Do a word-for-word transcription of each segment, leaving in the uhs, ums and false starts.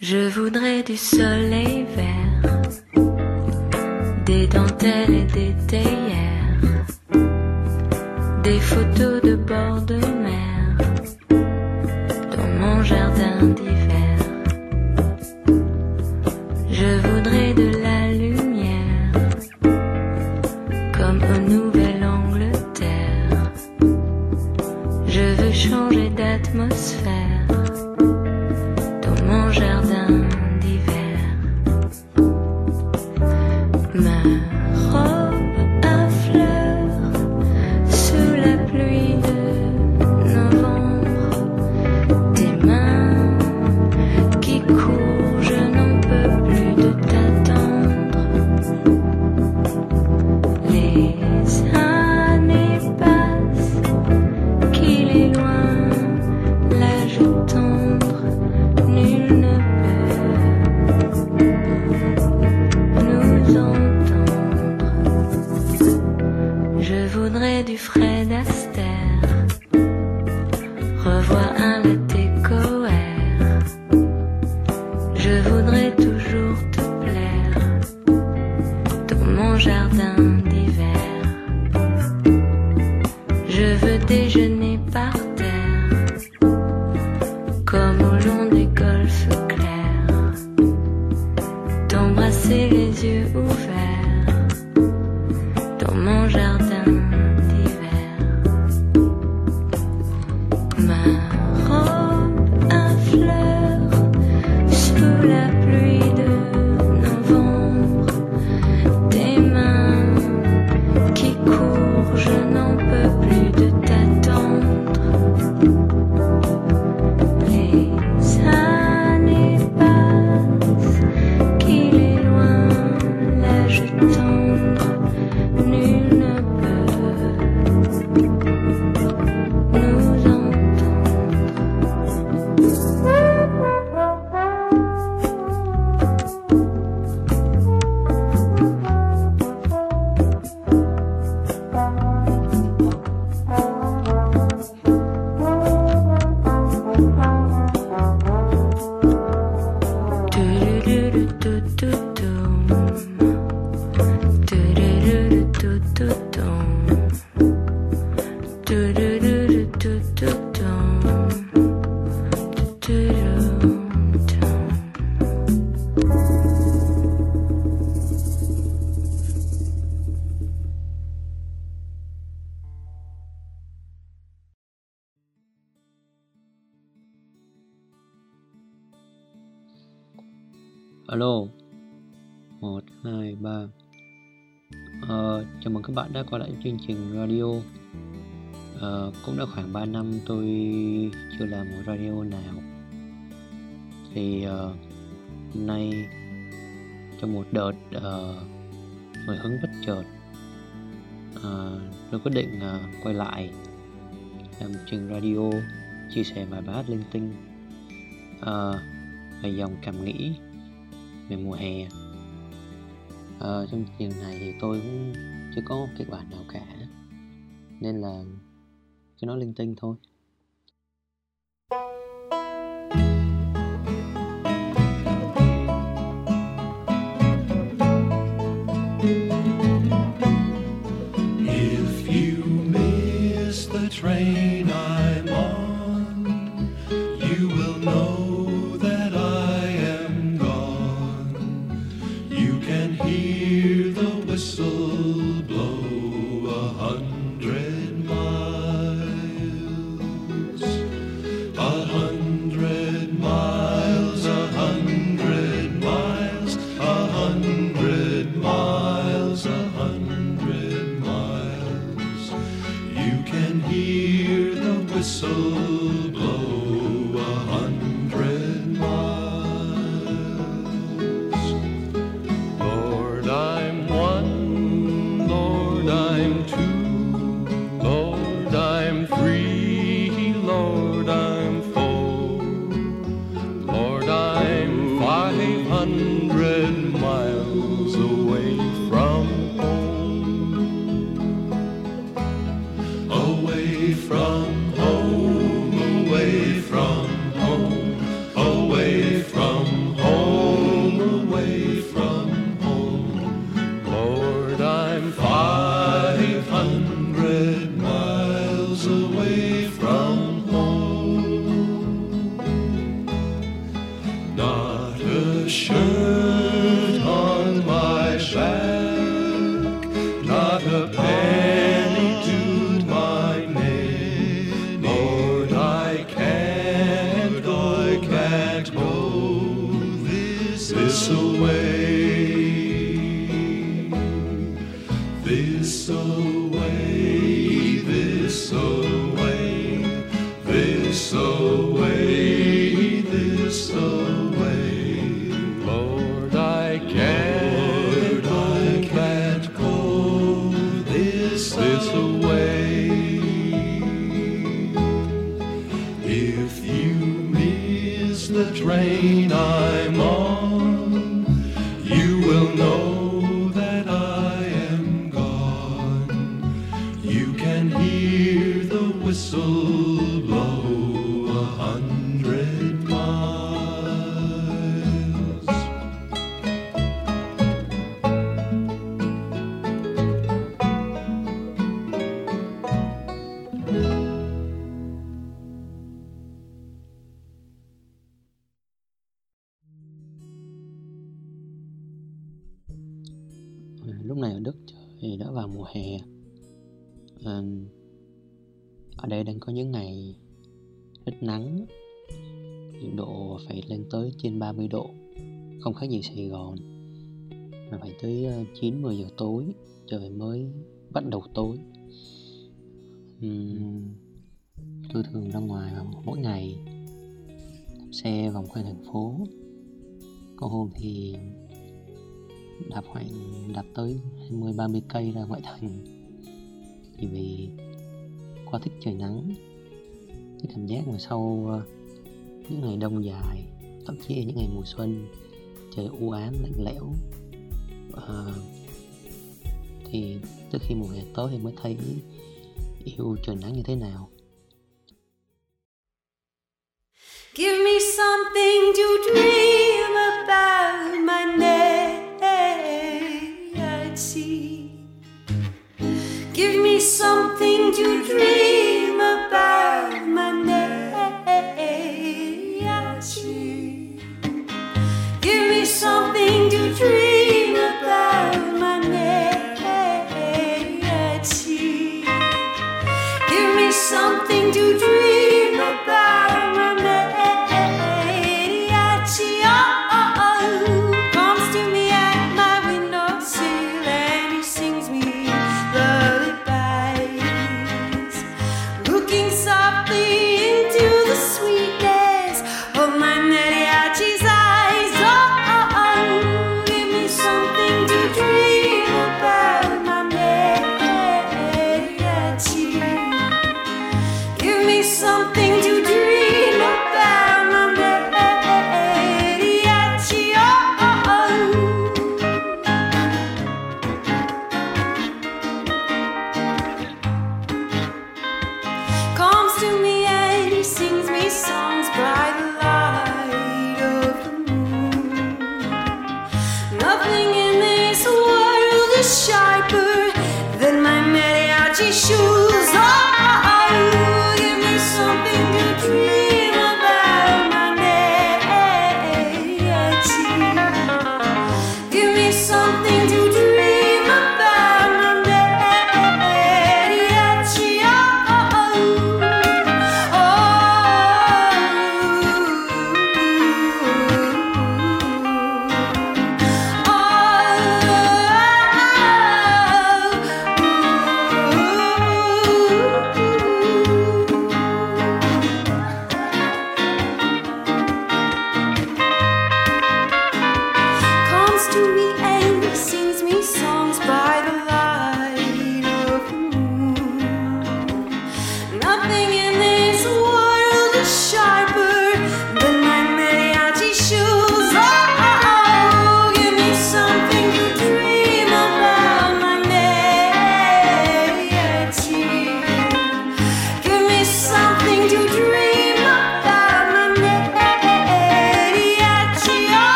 Je voudrais du soleil vert, des dentelles et des théières, des photos de bord de mer dans mon jardin d'hiver. Je voudrais de la lumière comme au Nouvelle-Angleterre. Je veux changer d'atmosphère dans mon jardin d'hiver. Ma robe à fleurs sous la pluie de novembre, tes mains qui courent, je n'en peux plus de t'attendre. Les années passent, qu'il est loin l'âge tendre, nul ne peut nous entendre. Je voudrais du Fred Astaire, revoir un latte coère. Je voudrais toujours te plaire dans mon jardin d'hiver. Je veux déjeuner par terre comme au long des golfes clairs, t'embrasser les yeux ouverts dans mon jardin d'hiver. Ma robe à fleurs sous la pluie de novembre, tes mains qui courent, je n'en peux plus de t'attendre. Les années passent, qu'il est loin l'âge tendre, nul ne peut nous entendre. Alo, một, hai, ba. Ờ, chào mừng các bạn đã quay lại chương trình radio. Ờ, cũng đã khoảng ba năm tôi chưa làm một radio nào. Thì uh, hôm nay trong một đợt uh, hồi hứng bất chợt, uh, tôi quyết định uh, quay lại làm chương trình radio, chia sẻ bài bài hát linh tinh uh, về dòng cảm nghĩ về mùa hè. Ờ, trong chương trình này thì tôi cũng chưa có kịch bản nào cả, nên là cứ nói linh tinh thôi. If you miss the train I'm on, you will know that I am gone. You can hear the whistle blow a hundred miles, a hundred miles, a hundred miles, a hundred miles, a hundred miles. You can hear the whistle blow a hundred miles. Lord, I'm one, Lord, I'm two, Lord, I'm three, Lord, I'm four, Lord, I'm five hundred miles away from home, away from home, away from home, away from shirt on my back, not a penny to my name. Lord, I can't go, I can't go this, this away, this away, this away, this away, this away. Lord, I can't, Lord, I can't go this, this away. If you miss the train I'm on, you will know that I am gone. You can hear the whistle blow a hundred miles. Lúc này ở Đức trời đã vào mùa hè. À, ở đây đang có những ngày rất nắng, nhiệt độ phải lên tới trên ba mươi độ, không khác gì Sài Gòn. Mà phải tới chín mười giờ tối trời mới bắt đầu tối. uhm, Tôi thường ra ngoài mỗi ngày đạp xe vòng quanh thành phố. Có hôm thì đạp khoảng đạp tới hai mươi ba mươi cây ra ngoại thành, chỉ vì quá thích trời nắng. Cái cảm giác mà sau uh, những ngày đông dài, thậm chí là những ngày mùa xuân trời u ám lạnh lẽo, uh, thì tới khi mùa hè tới thì mới thấy yêu trời nắng như thế nào. Give me something to dream about, my Nancy. Give me something to dream about, my Nancy. Give me something to dream about, my Nancy. Give me something to dream about, my Nancy.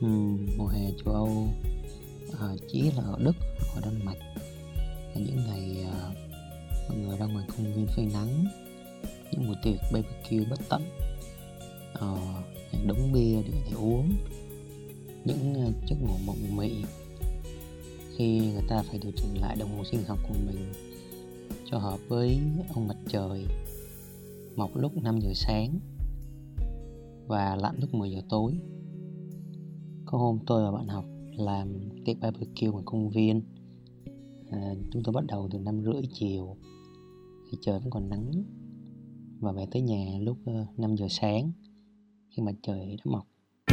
Ừm, mùa hè châu Âu à, chỉ là ở Đức, ở Đan Mạch là những ngày à, mọi người ra ngoài công viên phơi nắng, những buổi tiệc barbecue bất tận, à, những đống bia để, để uống, những uh, giấc ngủ mộng mị khi người ta phải điều chỉnh lại đồng hồ sinh học của mình cho hợp với ông mặt trời mọc lúc năm giờ sáng và lặn lúc mười giờ tối. Có hôm tôi và bạn học làm tiệc barbecue ngoài công viên. à, Chúng tôi bắt đầu từ năm rưỡi chiều khi trời vẫn còn nắng và về tới nhà lúc uh, năm giờ sáng khi mặt trời đã mọc.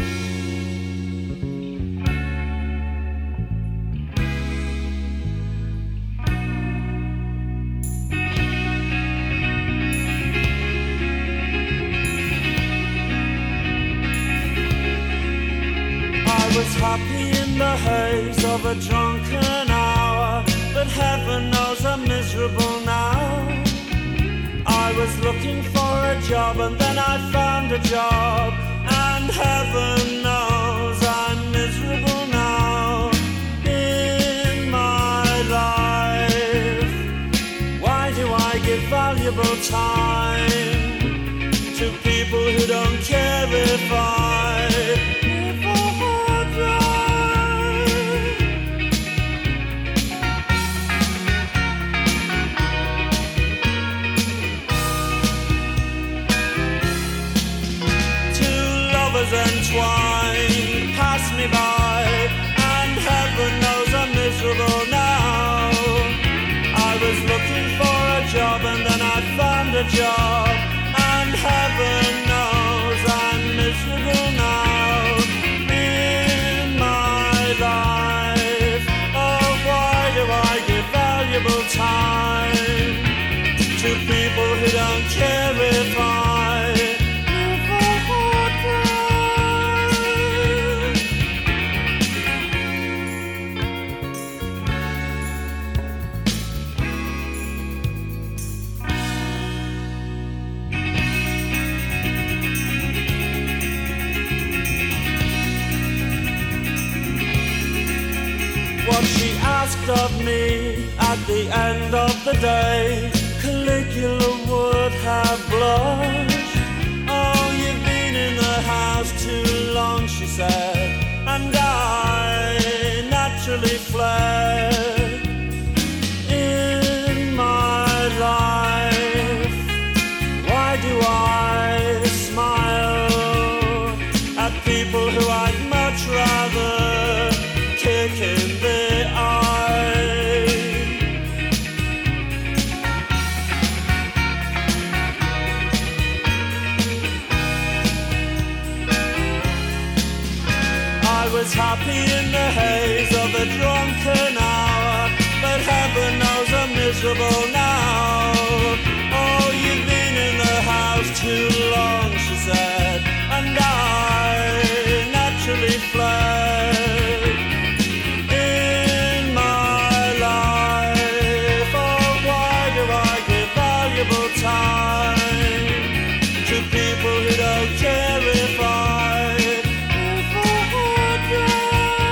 I was happy in the haze of a drunken hour, but heaven knows I'm miserable now. I was looking for a job and then I found a job, and heaven knows I'm miserable now in my life. Why do I give valuable time to people who don't care if I live or die? Two lovers entwined pass me by, and heaven knows I'm miserable now. I was looking for a job and then I found a job, and heaven knows I'm miserable now in my life. Oh, why do I give valuable time to people who don't care if I live or die? What she asked of me at the end of the day, Caligula would have blushed. Oh, you've been in the house too long, she said, and I naturally fled. In my life, why do I smile at people who I'd much rather kick in the eye? I was happy in the haze of a drunken hour, but heaven knows I'm miserable now. Oh, you've been in the house too long, she said, and I naturally fled. In my life, oh, why do I give valuable time to people who don't care if I live or die?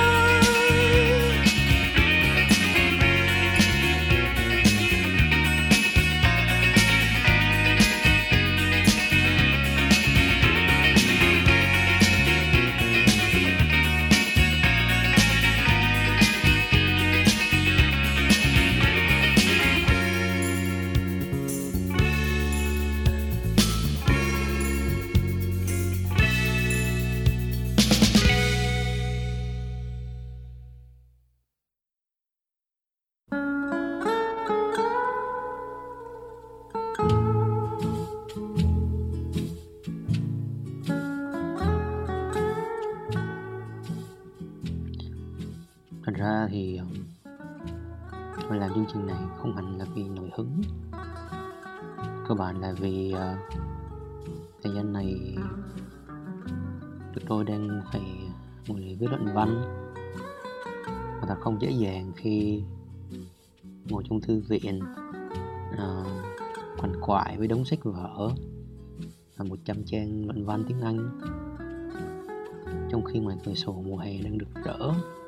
Thật ra thì tôi làm chương trình này không hẳn là vì nổi hứng, cơ bản là vì uh, thời gian này tụi tôi đang phải ngồi để viết luận văn, và thật không dễ dàng khi ngồi trong thư viện uh, quằn quại với đống sách vở và một trăm trang luận văn tiếng Anh. trong khi ngoài cửa sổ mùa hè đang rực rỡ.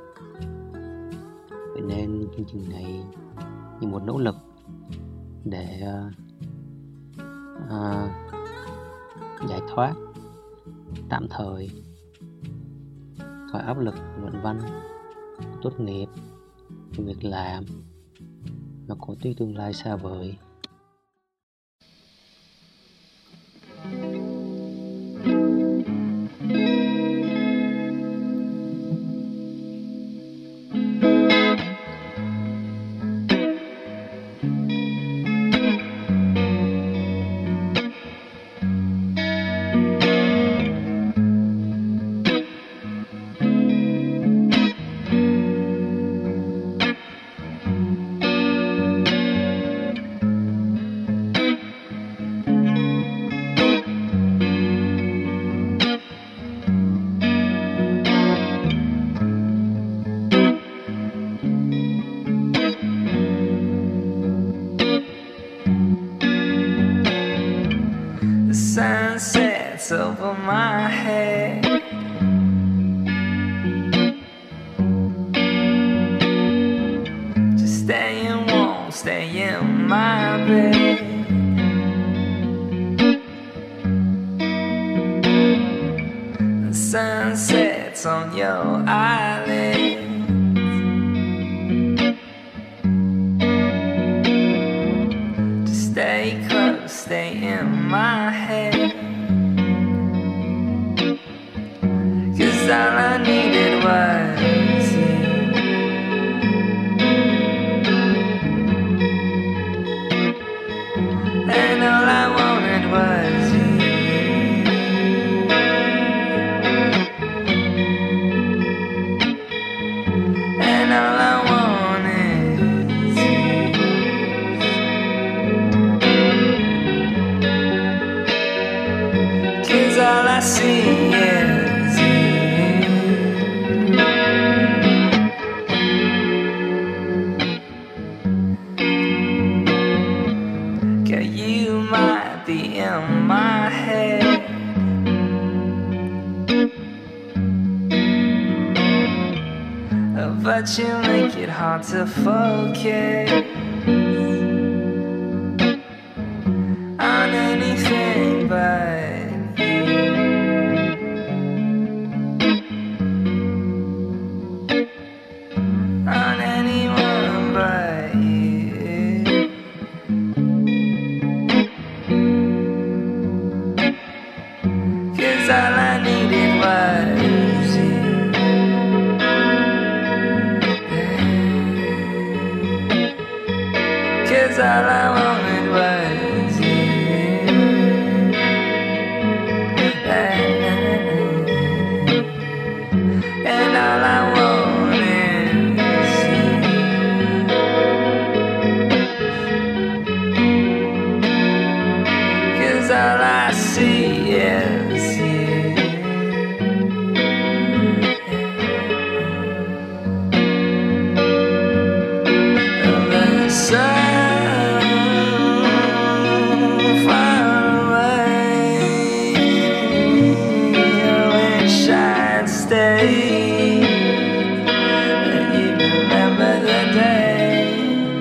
Vậy nên chương trình này như một nỗ lực để uh, uh, giải thoát tạm thời khỏi áp lực luận văn, tốt nghiệp, việc làm và cổ tích tương lai xa vời. Sunsets over my head, just staying warm, stay in my bed. The sunsets on your eyelids, just stay close, stay in my head. Cause all I needed was you. And all I wanted was you. And all I wanted is you. Cause all I see is you. Girl, you might be in my head, but you make it hard to focus on anything but you. On anyone but you. Cause all I needed was you. Cause all I wanted was you. And all I wanted was you. Cause all I see is you. The sun far away, I wish I'd stay, and you remember the day.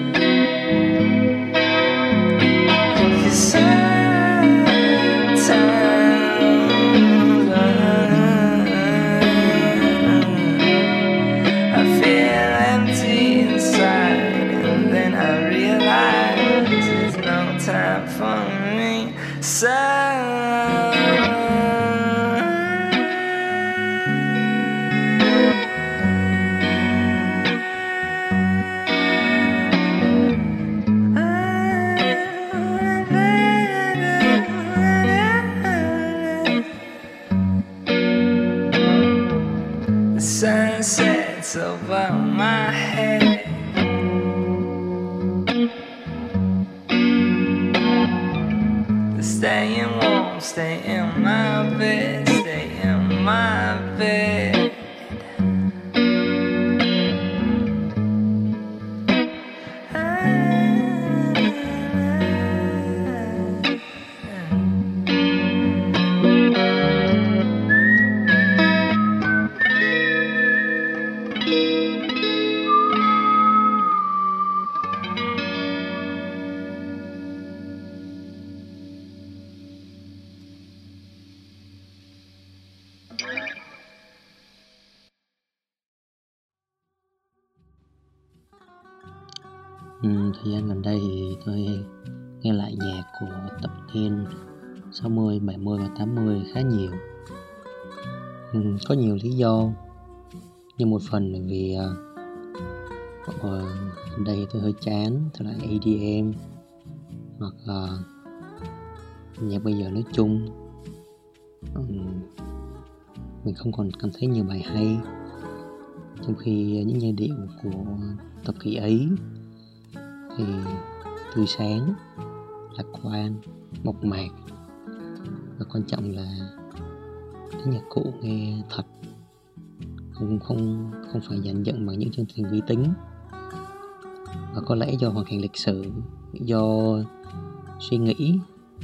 Cause sometimes I feel empty inside, and then I realize there's no time for me. So the sun sets over my head, staying warm, stay in my bed, stay in my bed. Ừ, thời gian gần đây thì tôi nghe lại nhạc của thập niên sáu mươi, bảy mươi và tám mươi khá nhiều. Ừ, có nhiều lý do, nhưng một phần là vì uh, gần đây tôi hơi chán trở lại E D M hoặc là uh, nhạc bây giờ nói chung. Um, mình không còn cảm thấy nhiều bài hay, trong khi những giai điệu của thập kỷ ấy thì tươi sáng, lạc quan, mộc mạc, và quan trọng là tiếng nhạc cụ nghe thật, không không không phải dàn dựng bằng những chương trình vi tính. Và có lẽ do hoàn cảnh lịch sử, do suy nghĩ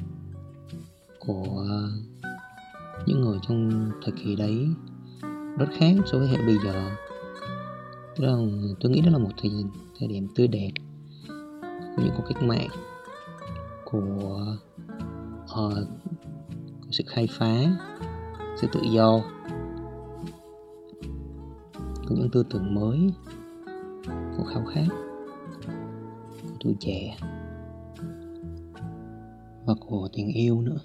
của những người trong thời kỳ đấy rất khác so với hệ bây giờ. Tức là tôi nghĩ đó là một thời, thời điểm tươi đẹp của những cuộc cách mạng, của, uh, của sự khai phá, sự tự do, của những tư tưởng mới, của khao khát, của tuổi trẻ và của tình yêu nữa.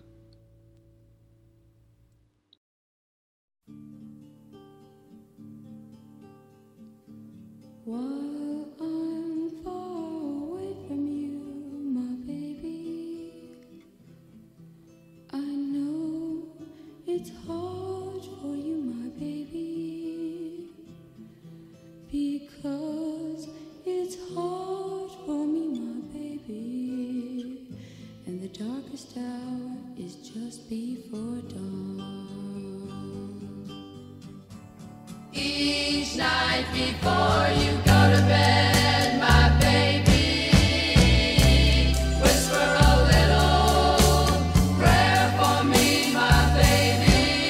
While I'm far away from you, my baby, I know it's hard for you, my baby, because it's hard for me, my baby, and the darkest hour is just before dawn. Each night before you go to bed, my baby, whisper a little prayer for me, my baby,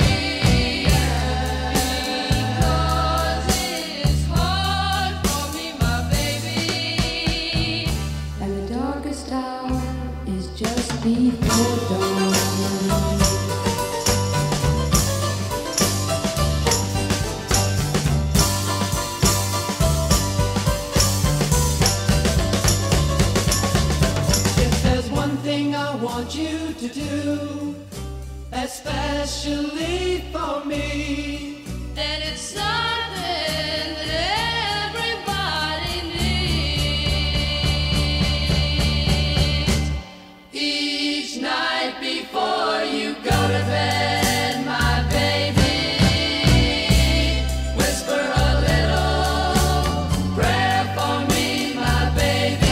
because it's hard for me, my baby, and the darkest hour is just before dawn. You to do, especially for me, And it's something that everybody needs. Each night before you go to bed, my baby, whisper a little prayer for me, my baby.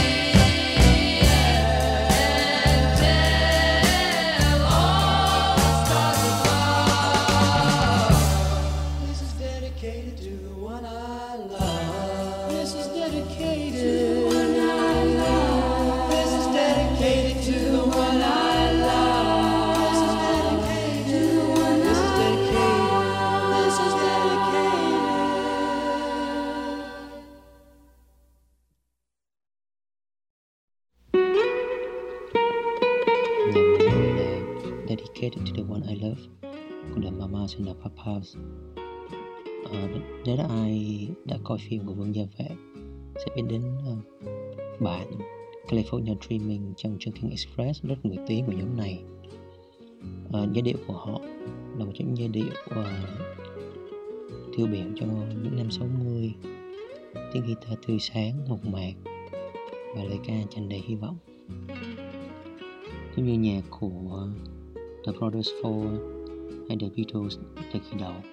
Dedicated to the one I love của The Mamas and the Papas. À, nếu đã ai đã coi phim của Vương Gia Vệ sẽ biết đến uh, bản California Dreaming trong chương trình Express rất nổi tiếng của nhóm này. Uh, giai điệu của họ là một trong những giai điệu uh, tiêu biểu cho những năm sáu mươi, tiếng guitar tươi sáng, mộc mạc và lời ca tràn đầy hy vọng, giống như nhạc của The Brothers Four hay The Beatles thời kỳ đầu.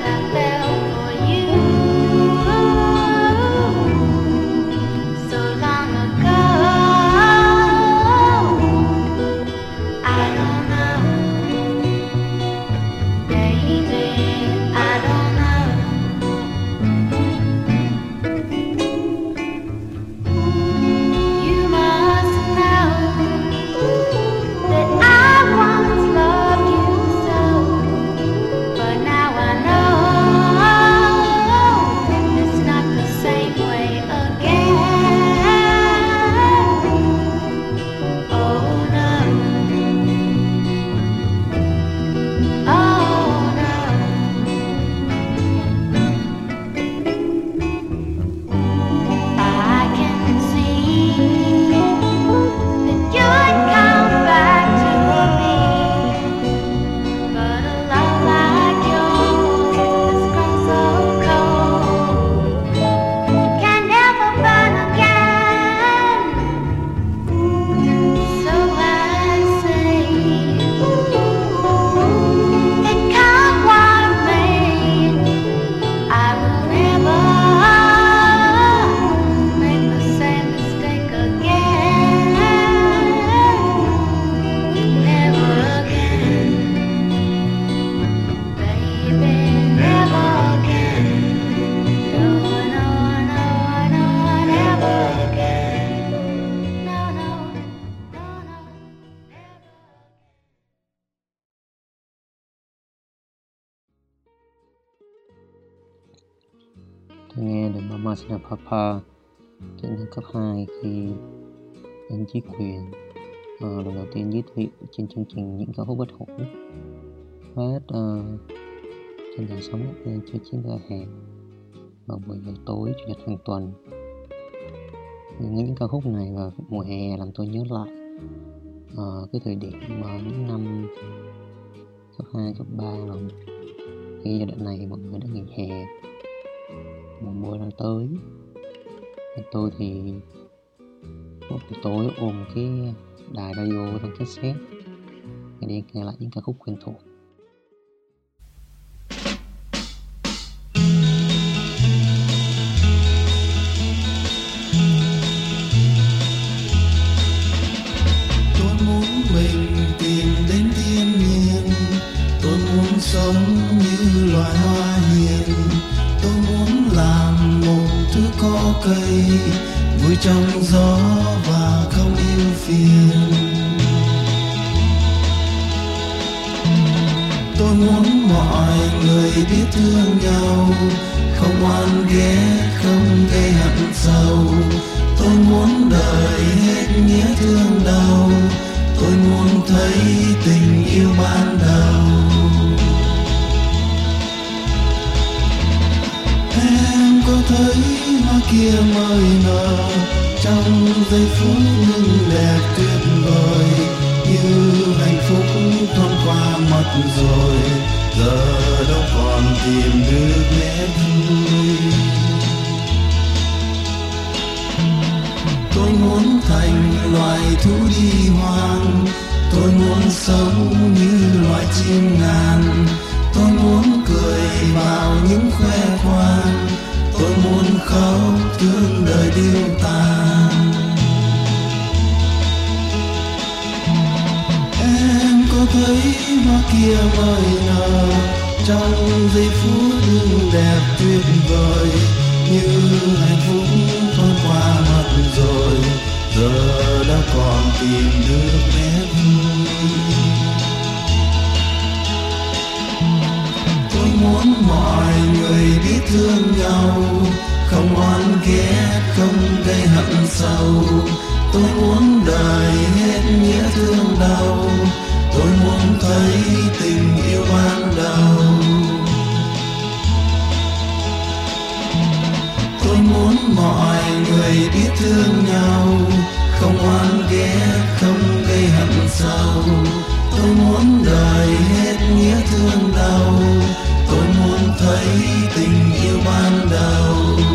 So tôi nghe The Mama Said Papa trên cấp hai khi anh Chí Quyền uh, lần đầu tiên giới thiệu trên chương trình những ca khúc bất hủ phát uh, trên đài sóng ép em chín chín mê ga héc vào buổi giờ tối chủ nhật hàng tuần. Nghe những ca khúc này vào mùa hè làm tôi nhớ lại uh, cái thời điểm mà những năm cấp hai, cấp ba rồi, khi giai đoạn này mọi người đã nghỉ hè, mùa mưa đang tới. Tôi thì một buổi tối ôm cái đài radio trong cassette để đi nghe lại những ca khúc quen thuộc. Tôi muốn mình tìm đến thiên nhiên, tôi muốn sống như loài hoa hiền, tôi muốn làm một thứ có cây vui trong gió và không ưu phiền. Tôi muốn mọi người biết thương nhau, không oan ghét, không gây hận sâu. Tôi muốn đời hết nghĩa thương đau, tôi muốn thấy tình yêu ban đầu. Em có thấy hoa kia mới nở trong giây phút ngừng đẹp tuyệt vời, như hạnh phúc thoáng qua mất rồi, giờ đâu còn tìm được nét vui. Tôi muốn thành loài thú đi hoang, tôi muốn sống như loài chim ngàn, tôi muốn cười vào những khoe khoang, tôi muốn khóc thương đời điêu tàn. Em có thấy hoa kia mới nở trong giây phút hương đẹp tuyệt vời, như hạnh phúc thoáng qua mất rồi, giờ đã còn tìm được nét vui. Tôi muốn mọi người biết thương nhau, không oan ghét, không gây hận sâu. Tôi muốn đời hết nghĩa thương đau, tôi muốn thấy tình yêu ban đầu. Tôi muốn mọi người biết thương nhau, không oan ghét, không gây hận sâu. Tôi muốn đời hết nghĩa thương đau, tôi muốn thấy tình yêu ban đầu.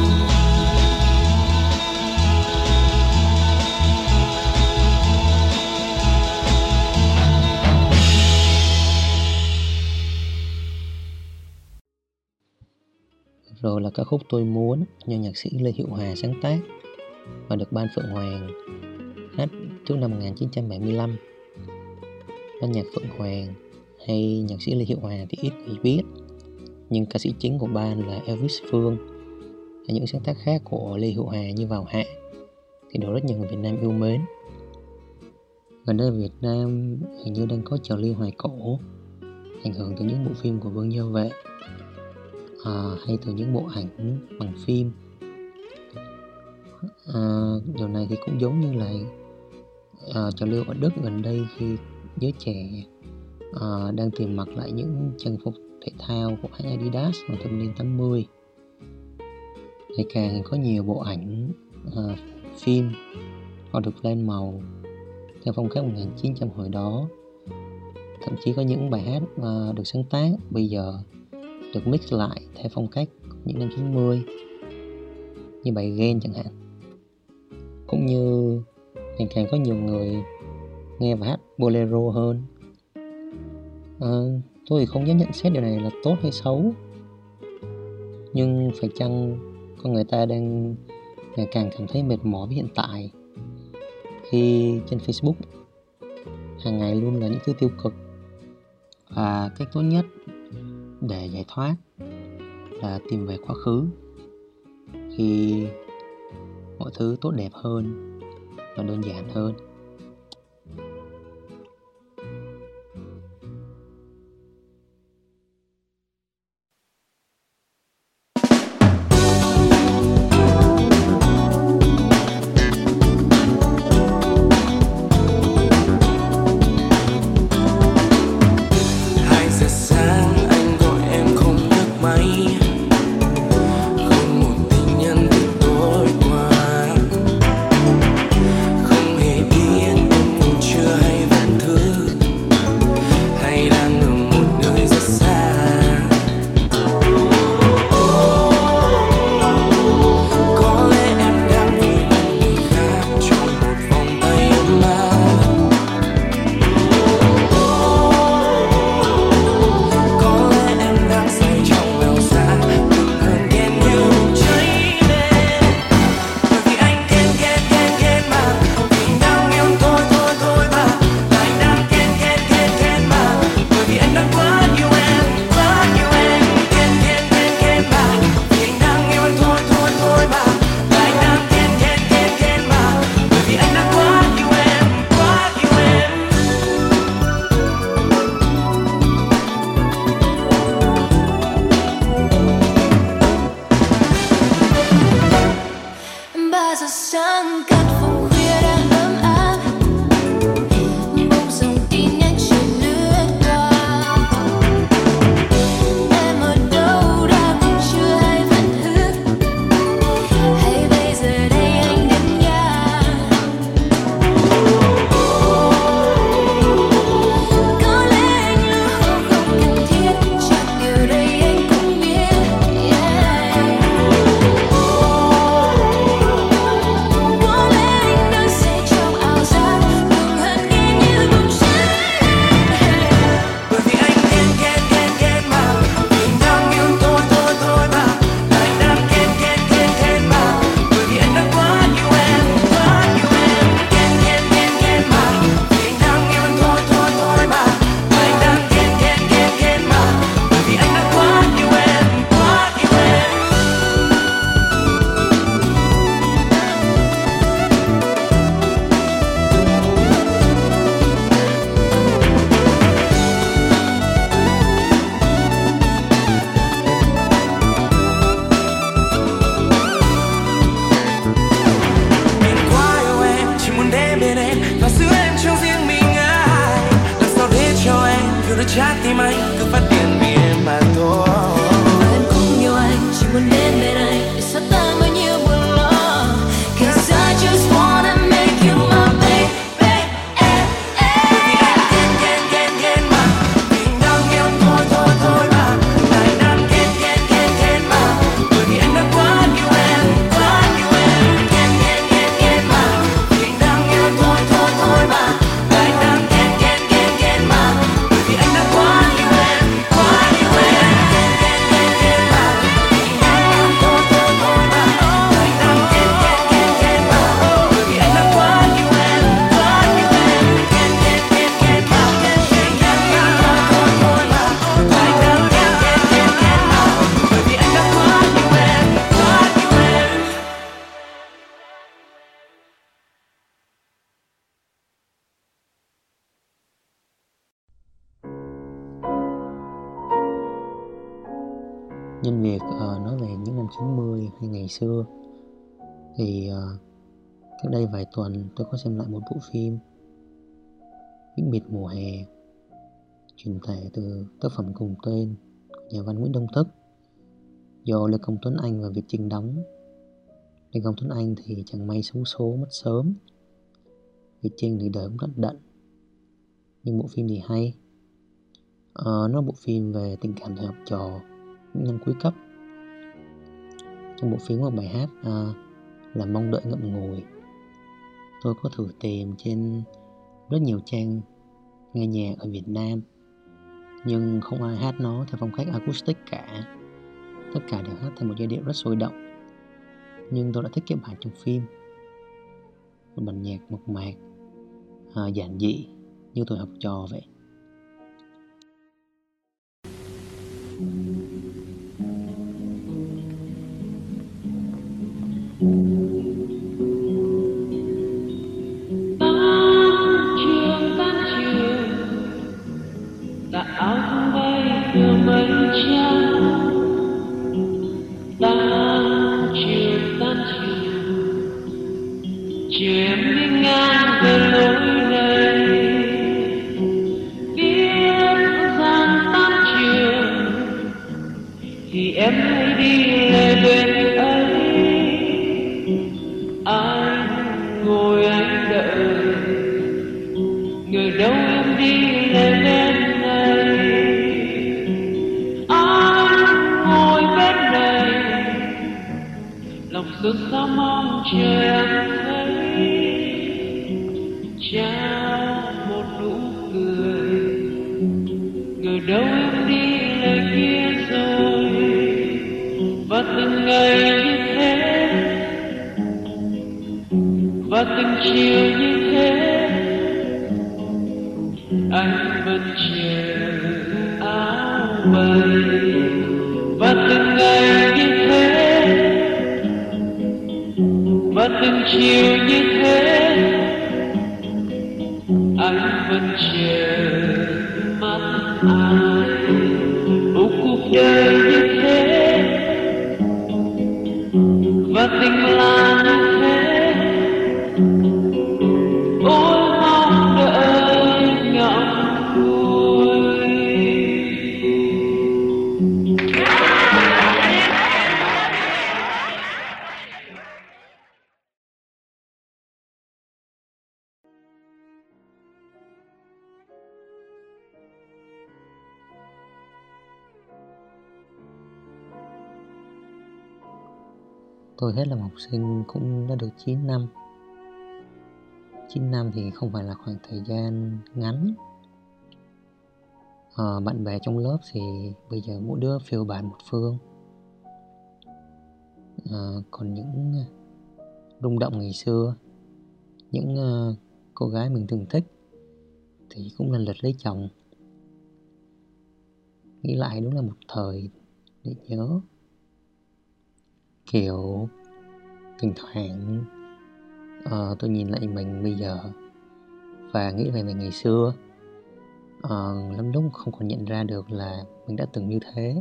Rồi là ca khúc Tôi Muốn do nhạc sĩ Lê Hiệu Hòa sáng tác và được Ban Phượng Hoàng hát trước năm một nghìn chín trăm bảy mươi lăm. Ban nhạc Phượng Hoàng hay nhạc sĩ Lê Hiệu Hòa thì ít người biết, nhưng ca sĩ chính của ban là Elvis Phương và những sáng tác khác của Lê Hiệu Hòa như Vào Hạ thì được rất nhiều người Việt Nam yêu mến. Gần đây Việt Nam hình như đang có trào lưu hoài cổ, ảnh hưởng từ những bộ phim của Vương Giao Vệ à, hay từ những bộ ảnh bằng phim. À, điều này thì cũng giống như là à, trào lưu ở Đức gần đây khi giới trẻ à, đang tìm mặc lại những trang phục thể thao của hãng Adidas vào thập niên tám mươi. Ngày càng có nhiều bộ ảnh à, phim họ được lên màu theo phong cách một nghìn chín trăm hồi đó. Thậm chí có những bài hát à, được sáng tác bây giờ được mix lại theo phong cách những năm chín mươi, như bài Ghen chẳng hạn. Cũng như ngày càng có nhiều người nghe bài hát bolero hơn. à, Tôi thì không dám nhận xét điều này là tốt hay xấu, nhưng phải chăng con người ta đang ngày càng cảm thấy mệt mỏi với hiện tại, khi trên Facebook hàng ngày luôn là những thứ tiêu cực, và cách tốt nhất để giải thoát là tìm về quá khứ khi mọi thứ tốt đẹp hơn và đơn giản hơn. mà anh cứ phát điên vì em mà thôi. Và em cũng yêu anh, chỉ muốn đến bên anh để xóa tan bao nhiêu buồn lo. 'Cause I just wanna make you my baby. Bởi vì anh ghen ghen ghen ghen mà, vì anh đang yêu thôi thôi thôi mà. Lại đang ghen ghen ghen ghen mà, bởi vì anh đã quá yêu em, quá yêu em. Ghen ghen ghen ghen mà, vì anh đang yêu thôi thôi thôi mà. Lại đang ghen ghen ghen ghen mà, bởi vì anh đã quá yêu em, quá yêu em. Ghen ghen ghen ghen mà, vì anh đang yêu thôi thôi thôi mà. Lại đang ghen ghen ghen ghen mà, bởi vì anh đã quá yêu em, quá yêu em. Ghen ghen ghen ghen mà, vì anh đang yêu thôi thôi thôi mà. Lại đang ghen ghen ghen ghen mà, bởi vì anh đã quá yêu em, quá yêu em. Nhân việc uh, nói về những năm chín mươi hay ngày xưa thì uh, cách đây vài tuần tôi có xem lại một bộ phim Vĩnh biệt mùa hè, chuyển thể từ tác phẩm cùng tên của nhà văn Nguyễn Đông Thức, do Lê Công Tuấn Anh và Việt Trinh đóng. Lê Công Tuấn Anh thì chẳng may xấu số mất sớm, Việt Trinh thì đời cũng lận đận, nhưng bộ phim thì hay. Uh, nó là bộ phim về tình cảm thời học trò những năm cuối cấp. Trong bộ phim có bài hát uh, là Mong Đợi Ngậm Ngùi. Tôi có thử tìm trên rất nhiều trang nghe nhạc ở Việt Nam, nhưng không ai hát nó theo phong cách acoustic cả. Tất cả đều hát theo một giai điệu rất sôi động. Nhưng tôi đã thích cái bản trong phim, một bản nhạc mộc mạc, uh, giản dị như tuổi học trò vậy. Thì em hãy đi lên bên ấy, anh ngồi anh đợi. Người đâu em đi lên bên này, anh ngồi bên này. Lòng xót xa mong chờ em thấy, trao một nụ cười. Người đâu em đi lên kia rồi. Và từng ngày như thế, và từng chiều như thế, anh vẫn chờ áo bay. Và từng ngày như thế, và từng chiều như thế, anh vẫn chờ mắt ai. Ôi cuộc đời như thế, và tình là như thế. Ôi mong đợi ngậm ngùi. Tôi hết làm học sinh cũng đã được chín năm. chín năm thì không phải là khoảng thời gian ngắn. Ờ, bạn bè trong lớp thì bây giờ mỗi đứa phiêu bạt một phương. Ờ, còn những rung động ngày xưa, những uh, cô gái mình từng thích thì cũng lần lượt lấy chồng. Nghĩ lại đúng là một thời để nhớ. Kiểu thỉnh thoảng uh, tôi nhìn lại mình bây giờ và nghĩ về mình ngày xưa, uh, lắm lúc không còn nhận ra được là mình đã từng như thế.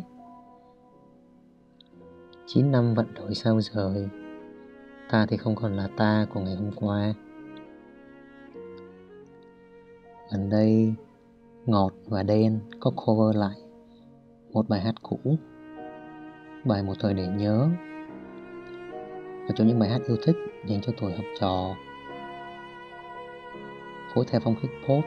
Chín năm vận đổi sao rời, ta thì không còn là ta của ngày hôm qua. Gần đây Ngọt và Đen có cover lại một bài hát cũ, bài Một Thời Để Nhớ, một trong những bài hát yêu thích dành cho tuổi học trò, phối theo phong cách pop.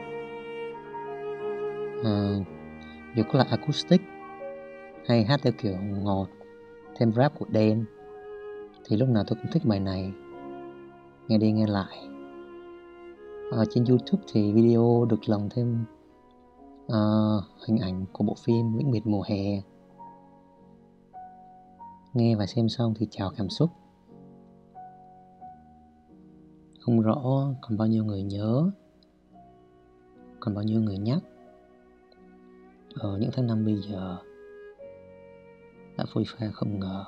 À, dù có là acoustic hay hát theo kiểu ngọt thêm rap của Đen, thì lúc nào tôi cũng thích bài này, nghe đi nghe lại. Ở trên YouTube thì video được lồng thêm uh, hình ảnh của bộ phim Vĩnh Biệt Mùa Hè. Nghe và xem xong thì trào cảm xúc. Không rõ còn bao nhiêu người nhớ, còn bao nhiêu người nhắc ở những tháng năm bây giờ đã phôi pha không ngờ.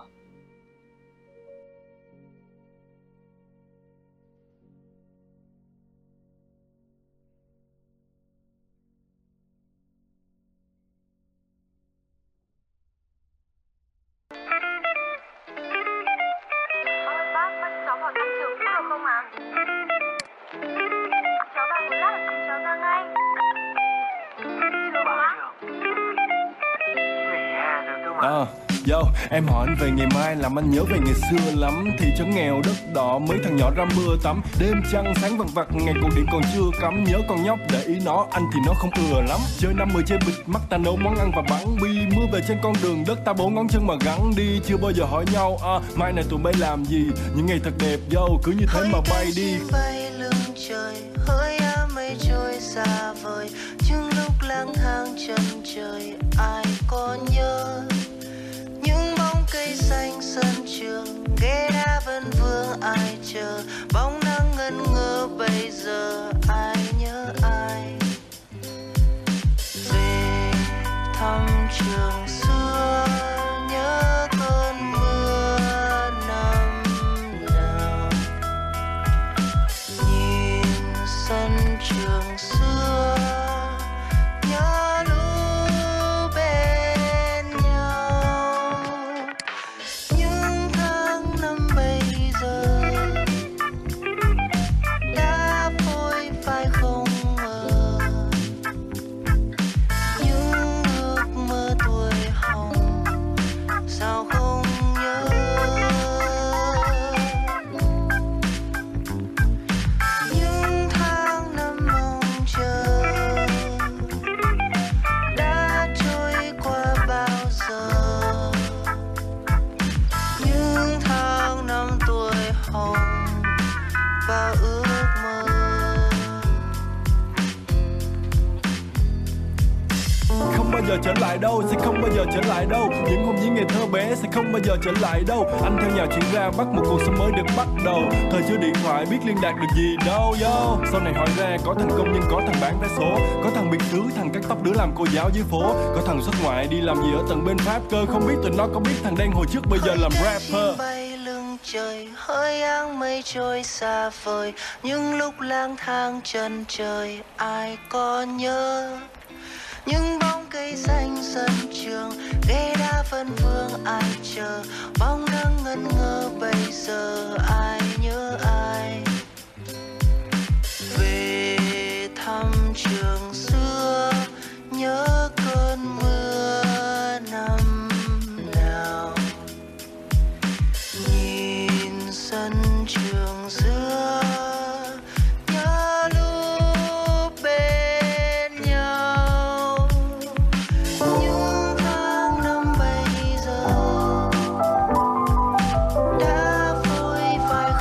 À, yo, em hỏi anh về ngày mai làm anh nhớ về ngày xưa lắm. Thị trấn nghèo đất đỏ mấy thằng nhỏ ra mưa tắm. Đêm trăng sáng vằng vặc ngày cổ điện còn chưa cắm. Nhớ con nhóc để ý nó anh thì nó không ừa lắm. Chơi năm mười chơi bịt mắt ta nấu món ăn và bắn bi. Mưa về trên con đường đất ta bốn ngón chân mà gắn đi. Chưa bao giờ hỏi nhau à, mai này tụi bay làm gì. Những ngày thật đẹp yo, cứ như thế mà bay đi. Bay lưng trời, hơi á mây trôi xa vời. Những lúc lang thang chân trời ai có nhớ. Những bóng cây xanh sân trường, ghế đá vẫn vương ai chờ. Bóng nắng ngân ngơ bây giờ ai nhớ ai. Về thăm trường xưa, nhớ cơn mưa năm nào. Nhìn sân trường xưa, nhớ lúc bên nhau. Những tháng năm bây giờ đã phôi phai không ngờ. Những ước mơ tuổi hồng sao không nhớ. Những tháng năm mong chờ đã trôi qua bao giờ. Những tháng năm tuổi hồng và ước mơ. Không bao giờ trở lại đâu, sẽ không bao giờ trở lại đâu. Những hôm những ngày thơ bé sẽ không bao giờ trở lại đâu. Anh theo nhà chuyển ra bắt một cuộc sống mới được bắt đầu. Thời chưa điện thoại biết liên lạc được gì đâu yo. Sau này hỏi ra có thằng công nhân có thằng bán vé số, có thằng biệt xứ thằng cắt tóc đứa làm cô giáo dưới phố, có thằng xuất ngoại đi làm gì ở tận bên Pháp cơ. Không biết tụi nó có biết thằng đen hồi trước bây giờ làm rapper. Bay lưng trời, hơi áng mây trôi xa vời. Những lúc lang thang chân trời ai có nhớ. Những bóng cây xanh sân trường, ghế đá vẫn vương ai chờ. Bóng nắng ngân ngơ bây giờ ai nhớ ai. Về thăm trường xưa, nhớ cơn mưa năm nào. Nhìn sân trường xưa, nhớ lúc bên nhau. Những tháng năm bây giờ đã phôi phai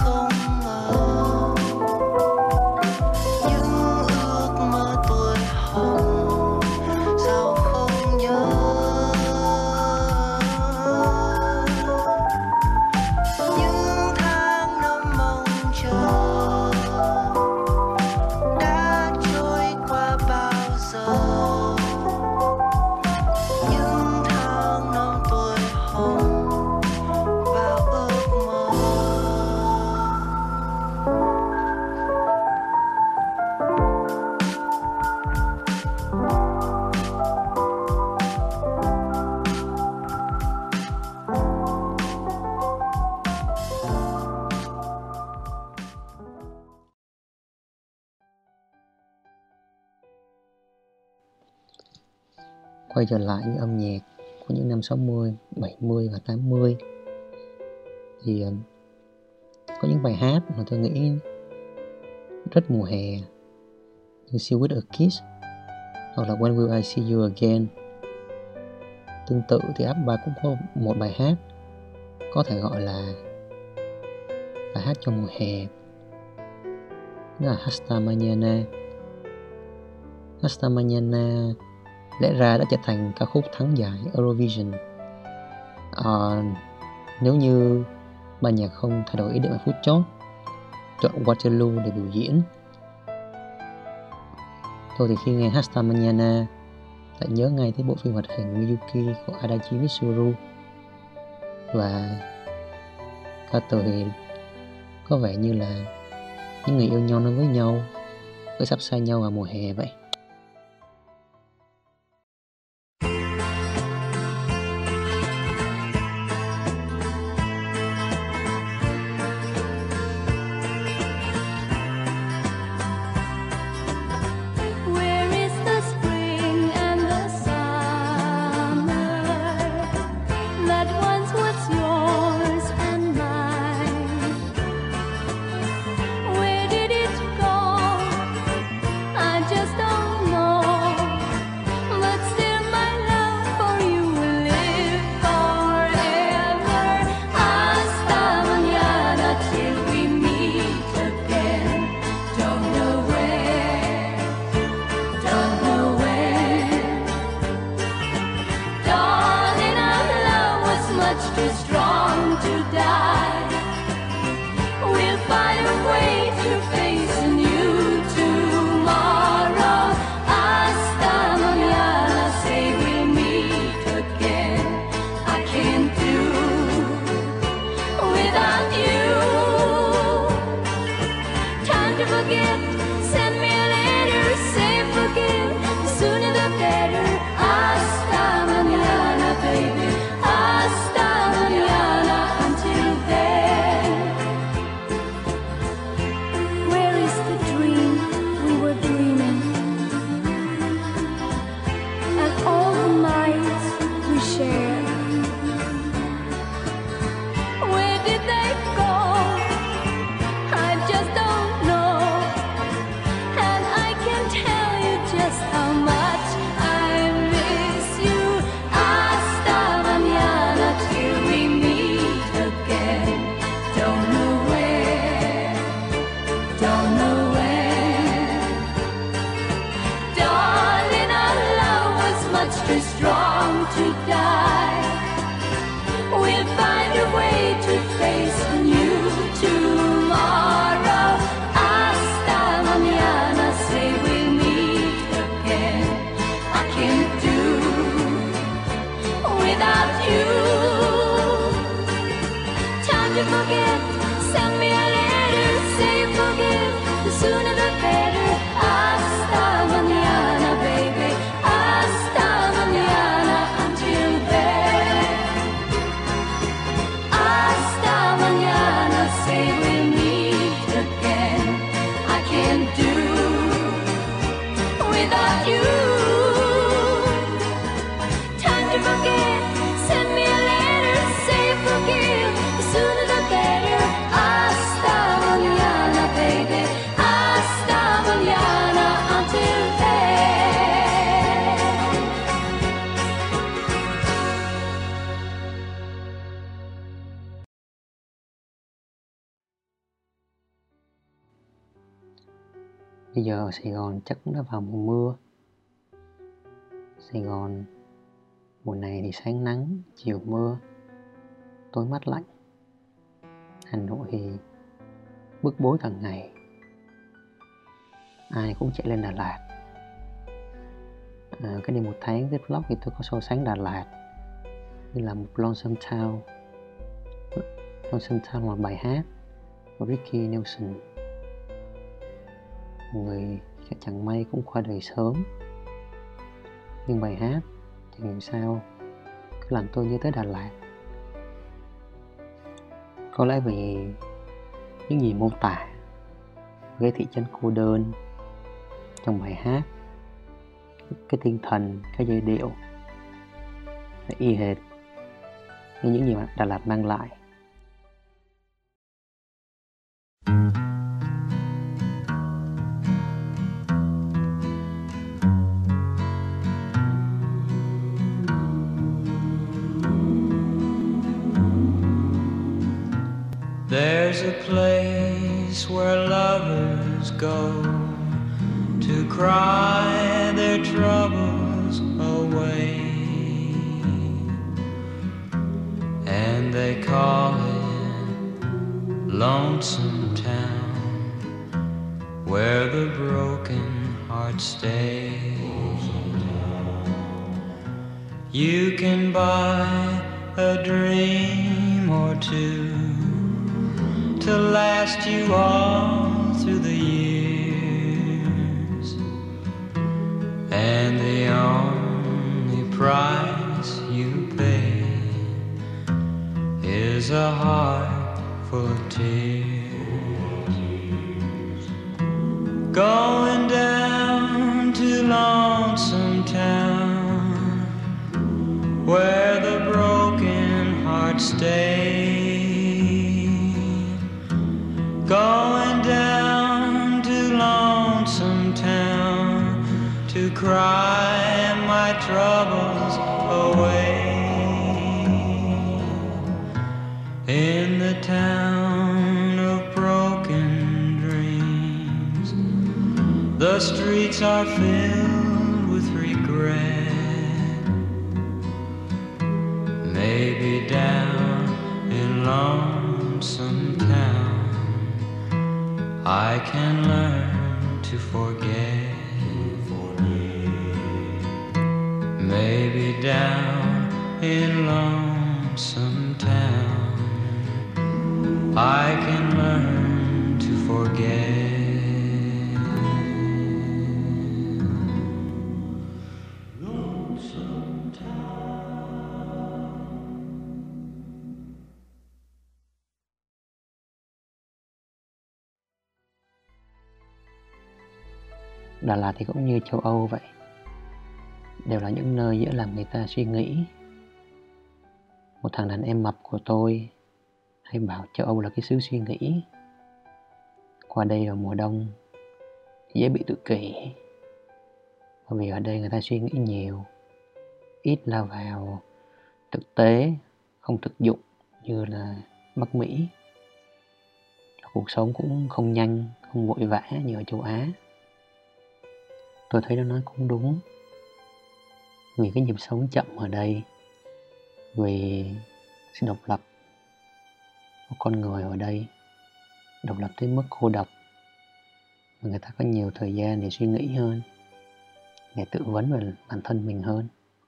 quay trở lại những âm nhạc của những năm sáu mươi, bảy mươi và tám mươi, thì uh, có những bài hát mà tôi nghĩ rất mùa hè, như See With A Kiss hoặc là When Will I See You Again. Tương tự thì ABBA cũng có một bài hát có thể gọi là bài hát trong mùa hè, đó là Hasta Mañana. Hasta Mañana lẽ ra đã trở thành ca khúc thắng giải Eurovision à, nếu như ban nhạc không thay đổi ý định ở phút chót, chọn Waterloo để biểu diễn. Tôi thì khi nghe Hasta Mañana lại nhớ ngay tới bộ phim hoạt hình Miyuki của Adachi Mitsuru, và ca từ thì có vẻ như là những người yêu nhau nói với nhau, với sắp xa nhau vào mùa hè vậy. Bây giờ ở Sài Gòn chắc cũng đã vào mùa mưa. Sài Gòn mùa này thì sáng nắng, chiều mưa, tối mát lạnh. Hà Nội thì bức bối cả ngày, ai cũng chạy lên Đà Lạt. à, Cái đi một tháng viết vlog thì tôi có so sánh Đà Lạt như là một Lonesome Town. Lonesome Town là bài hát của Ricky Nelson, người chẳng may cũng qua đời sớm, nhưng bài hát chẳng hiểu sao cứ làm tôi nhớ tới Đà Lạt. Có lẽ vì những gì mô tả cái thị trấn cô đơn trong bài hát, cái tinh thần, cái giai điệu là y hệt như những gì mà Đà Lạt mang lại. There's a place where lovers go to cry their troubles away, and they call it Lonesome Town, where the broken hearts stay. You can buy a dream or two to last you all through the years, and the only price you pay is a heart full of tears. Going down to Lonesome Town, where the broken hearts stay. Going down to Lonesome Town to cry my troubles away. In the town of broken dreams, the streets are filled with regret. Maybe down in Lonesome Town I can learn to forget. Maybe down in Lonesome Town I can learn to forget. Lonesome Town. Đà Lạt thì cũng như châu Âu vậy, đều là những nơi dễ làm người ta suy nghĩ. Một thằng đàn em mập của tôi hay bảo châu Âu là cái xứ suy nghĩ. Qua đây vào mùa đông dễ bị tự kỷ, bởi vì ở đây người ta suy nghĩ nhiều, ít lao vào thực tế, không thực dụng như là Bắc Mỹ. Cuộc sống cũng không nhanh, không vội vã như ở châu Á. Tôi thấy nó nói cũng đúng, vì cái nhịp sống chậm ở đây, vì sự độc lập của con người ở đây, độc lập tới mức cô độc, và người ta có nhiều thời gian để suy nghĩ hơn, để tự vấn về bản thân mình hơn.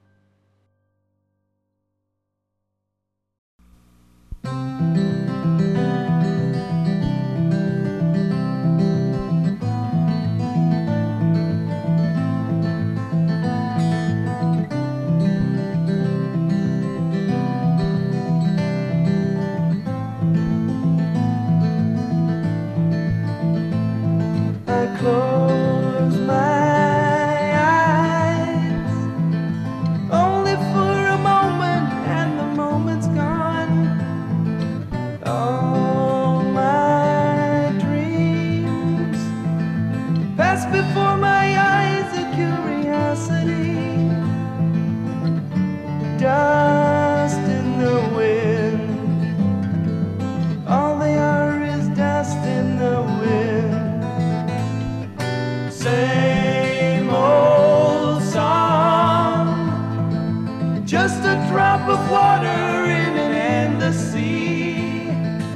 Close my eyes, only for a moment, and the moment's gone. All my dreams pass before my eyes, a curiosity, dust in the wind. All they are is dust in the wind. Same old song, just a drop of water in an endless sea.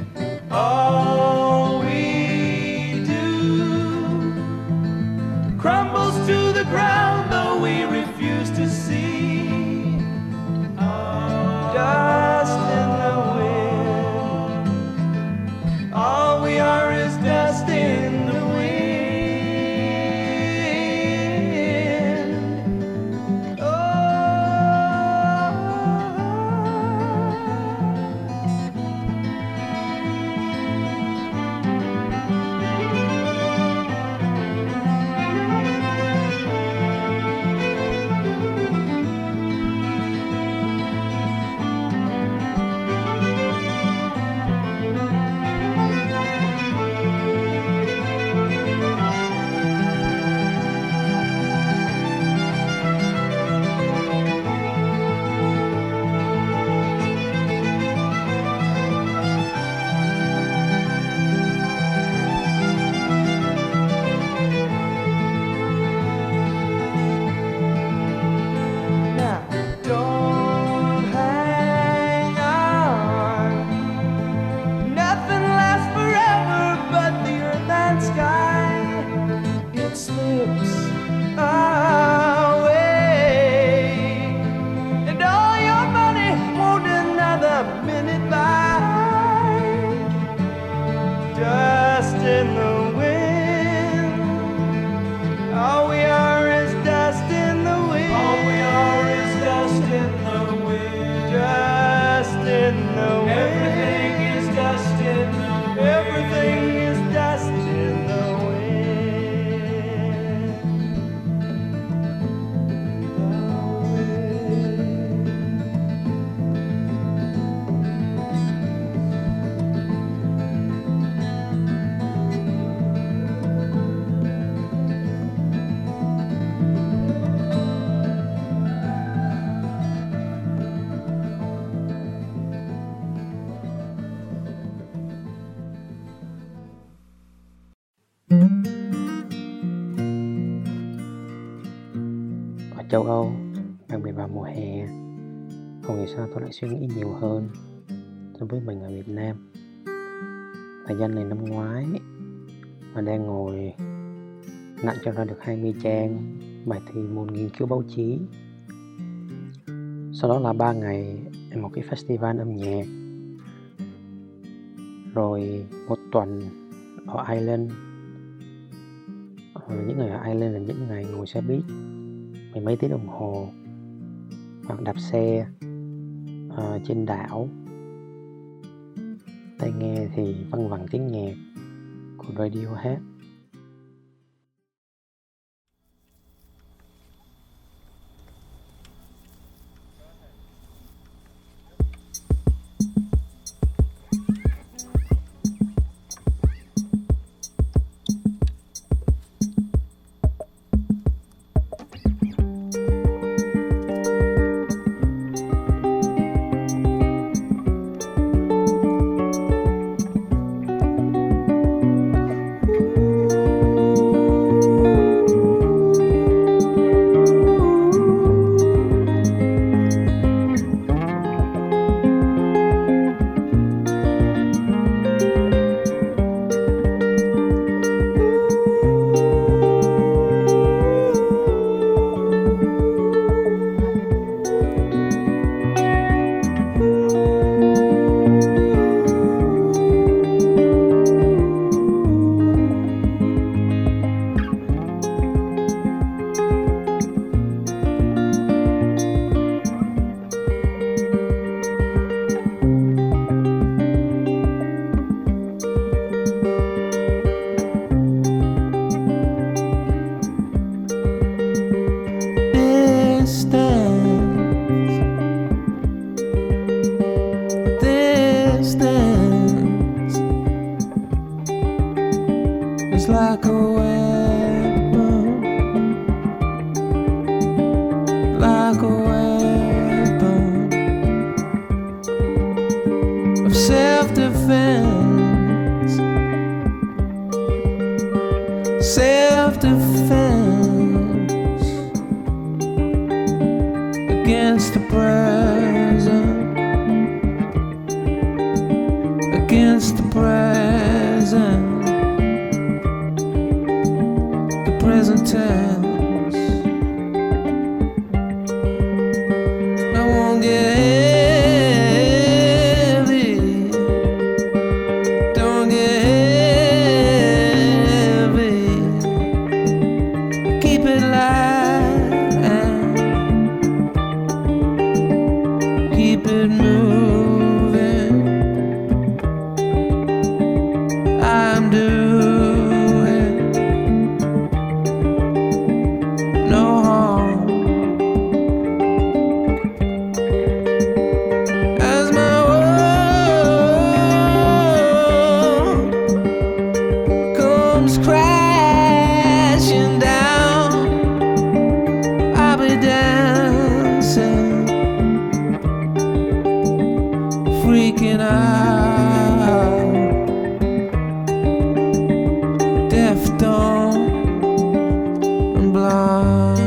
All we do crumbles to the ground, though we refuse to see. Dust in the wind. All we are is dust in the wind. Oh, châu Âu, đặc biệt vào mùa hè, không hiểu sao tôi lại suy nghĩ nhiều hơn so với mình ở Việt Nam. Bài danh này năm ngoái mà đang ngồi nặng cho ra được hai mươi trang bài thi môn nghiên cứu báo chí. Sau đó là ba ngày ở một cái festival âm nhạc, rồi một tuần ở Ireland. Những ngày ở Ireland là những ngày ngồi xe buýt mười mấy tiếng đồng hồ hoặc đạp xe uh, trên đảo. Tai nghe thì văng vẳng tiếng nhạc của Radiohead. Like a weapon, like a weapon of self-defense, self-defense against the present, against the present. Present tense. I won't get heavy. Don't get heavy. Keep it light and keep it moving. I'm doing crashing down, I'll be dancing, freaking out, deaf, dumb, and blind.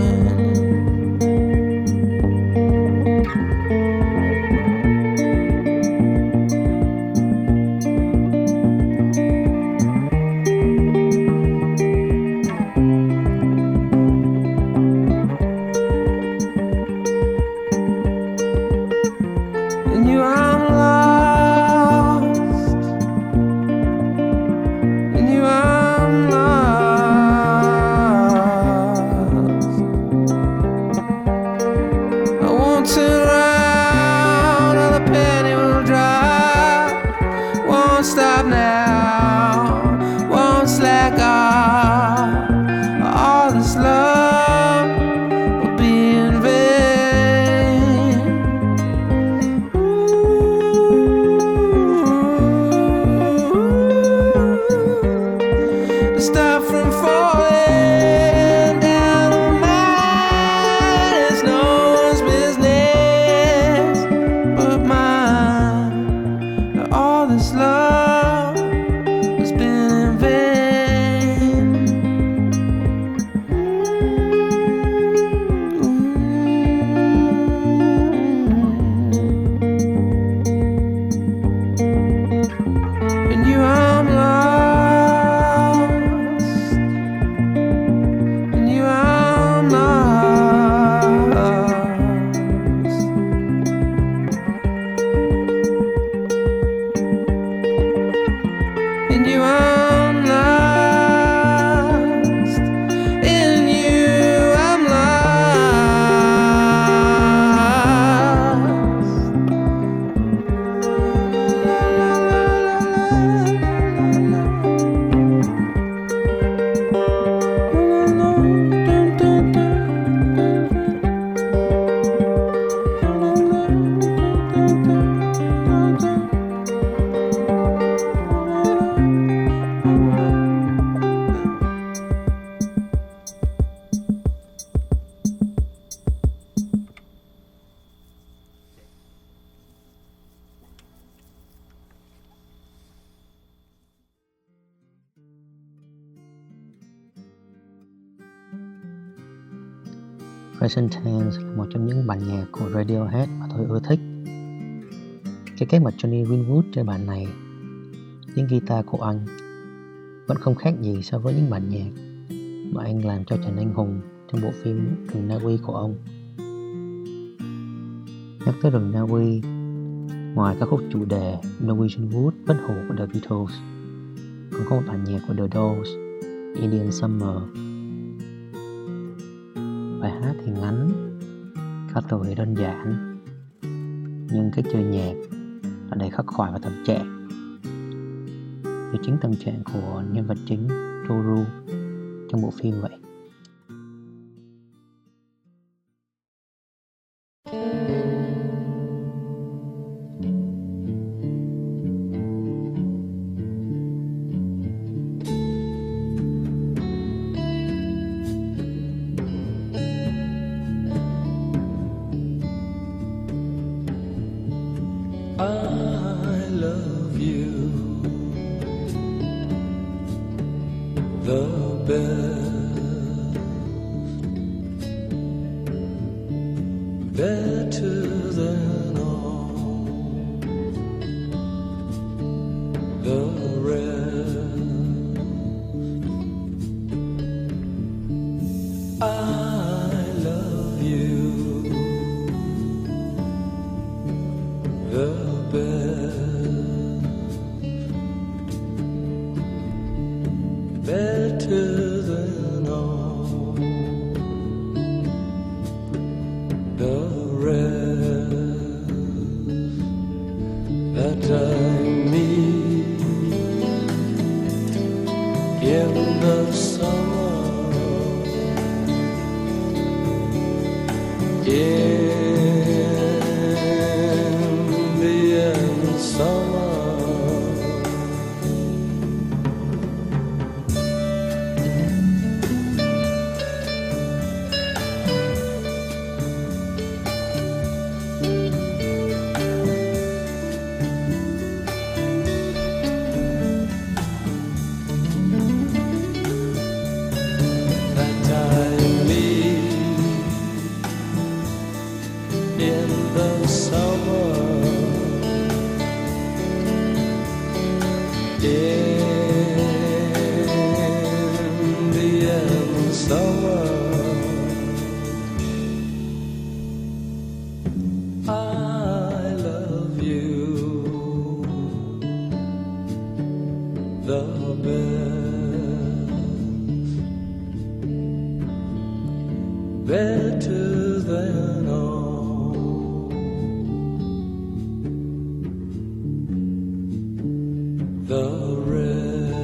And you, I'm lost. Present Tense là một trong những bản nhạc của Radiohead mà tôi ưa thích. Cái cách mà Jonny Greenwood chơi bản này, tiếng guitar của anh vẫn không khác gì so với những bản nhạc mà anh làm cho Trần Anh Hùng trong bộ phim Rừng Na Uy của ông. Nhắc tới Rừng Na Uy, ngoài ca khúc chủ đề Norwegian Wood bất hủ của The Beatles, còn có một bản nhạc của The Doors, Indian Summer. Bài hát thì ngắn, ca từ thì đơn giản, nhưng cách chơi nhạc là đầy khắc khoải và tâm trạng, như chính tâm trạng của nhân vật chính Toru trong bộ phim vậy. I love you the best, better than all the rest. I love you the best, better than all the rest that I meet in the summer, in summer. That I meet in the summer, Indian summer. I love you the best, better than all the rest.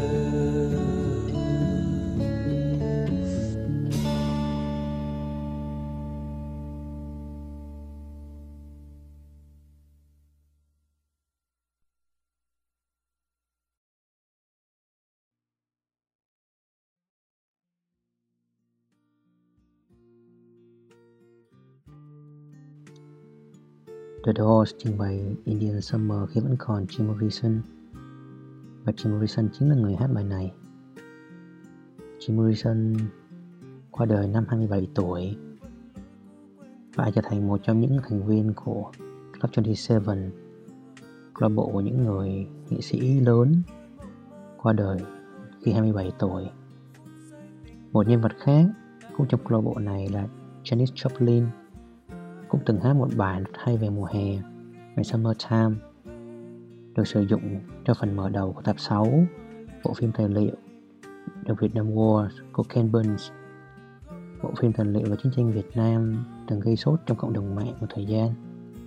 The Doors trình bày Indian Summer khi vẫn còn Jim Morrison, và Jim Morrison chính là người hát bài này. Jim Morrison qua đời năm hai mươi bảy tuổi và trở thành một trong những thành viên của Club hai mươi bảy, câu lạc bộ của những người nghệ sĩ lớn qua đời khi hai mươi bảy tuổi. Một nhân vật khác cũng trong câu lạc bộ này là Janis Joplin, cũng từng hát một bài rất hay về mùa hè, về Summertime, được sử dụng cho phần mở đầu của tập sáu bộ phim tài liệu The Vietnam War của Ken Burns, bộ phim tài liệu về chiến tranh Việt Nam từng gây sốt trong cộng đồng mạng một thời gian.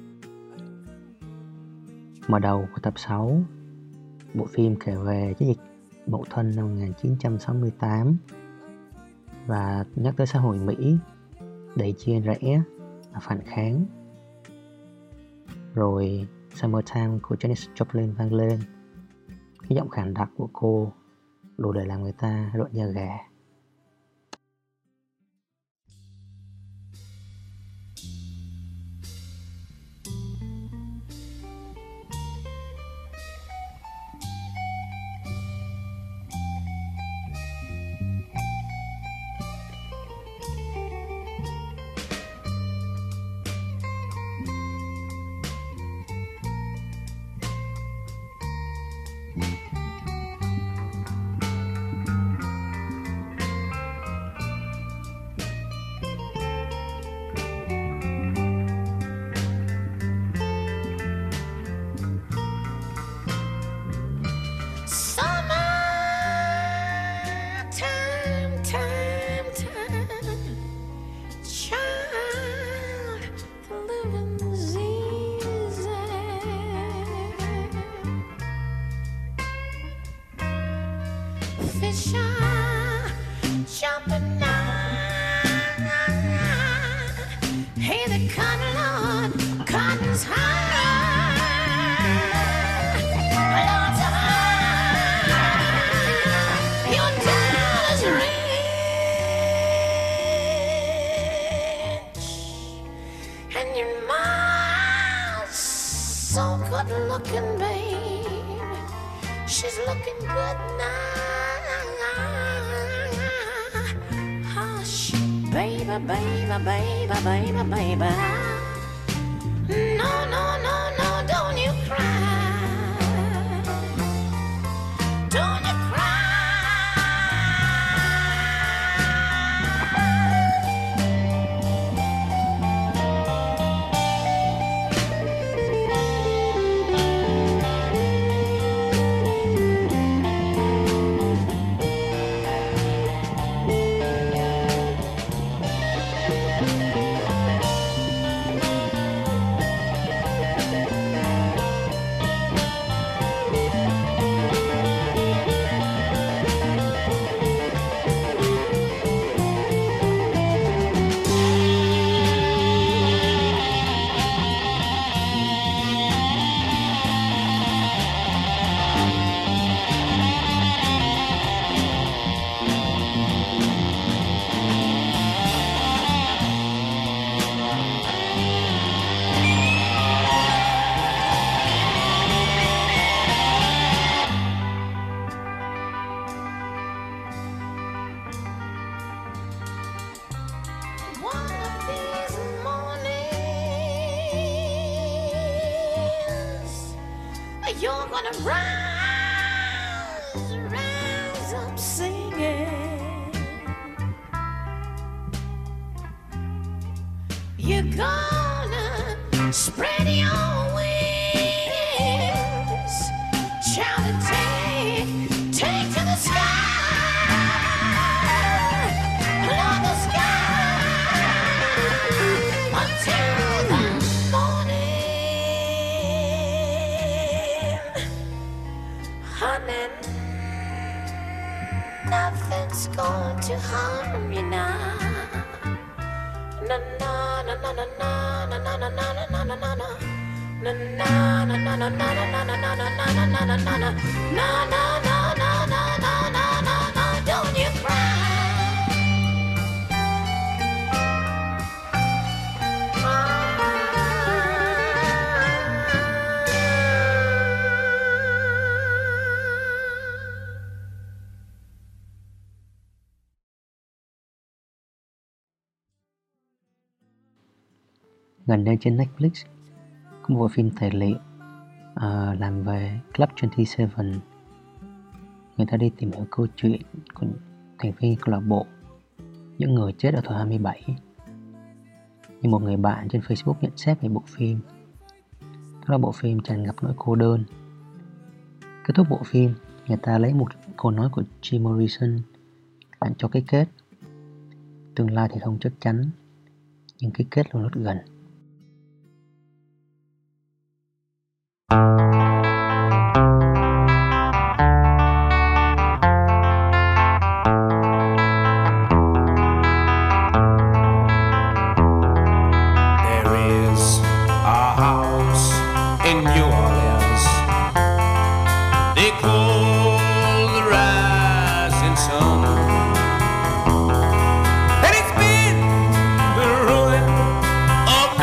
Mở đầu của tập sáu, bộ phim kể về chiến dịch Mậu Thân năm một nghìn chín trăm sáu mươi tám và nhắc tới xã hội Mỹ đầy chia rẽ và phản kháng. Rồi Summertime của Janis Joplin vang lên, cái giọng khàn đặc của cô đủ để làm người ta rợn da gà. baby shine, jumping now. Hey, the cotton Lord, cotton's high. Lord's high. Your dollar's rich, and your mom's so good looking, babe. She's looking good now. Hush, baby, baby, baby, baby, baby. No, no, no, no, don't you cry. Don't you cry. One of these mornings, you're gonna rise, rise up singing. You're gonna spread your wings, shout and take, take to the sky. Love the sky. Until the morning, honey, nothing's going to harm you now. Na na na na na na na na na na na na na na. Na na na na na na na na na na na na na na na na. Na na na na na na na na na. Don't you cry. Gần đây trên Netflix có một bộ phim tài liệu uh, làm về Club hai mươi bảy. Người ta đi tìm hiểu câu chuyện của thành viên câu lạc bộ những người chết ở tuổi hai mươi bảy. Như một người bạn trên Facebook nhận xét về bộ phim, đó là bộ phim tràn ngập nỗi cô đơn. Kết thúc bộ phim, người ta lấy một câu nói của Jim Morrison làm cho cái kết. Tương lai thì không chắc chắn, nhưng cái kết luôn rất gần. And it's been the ruin of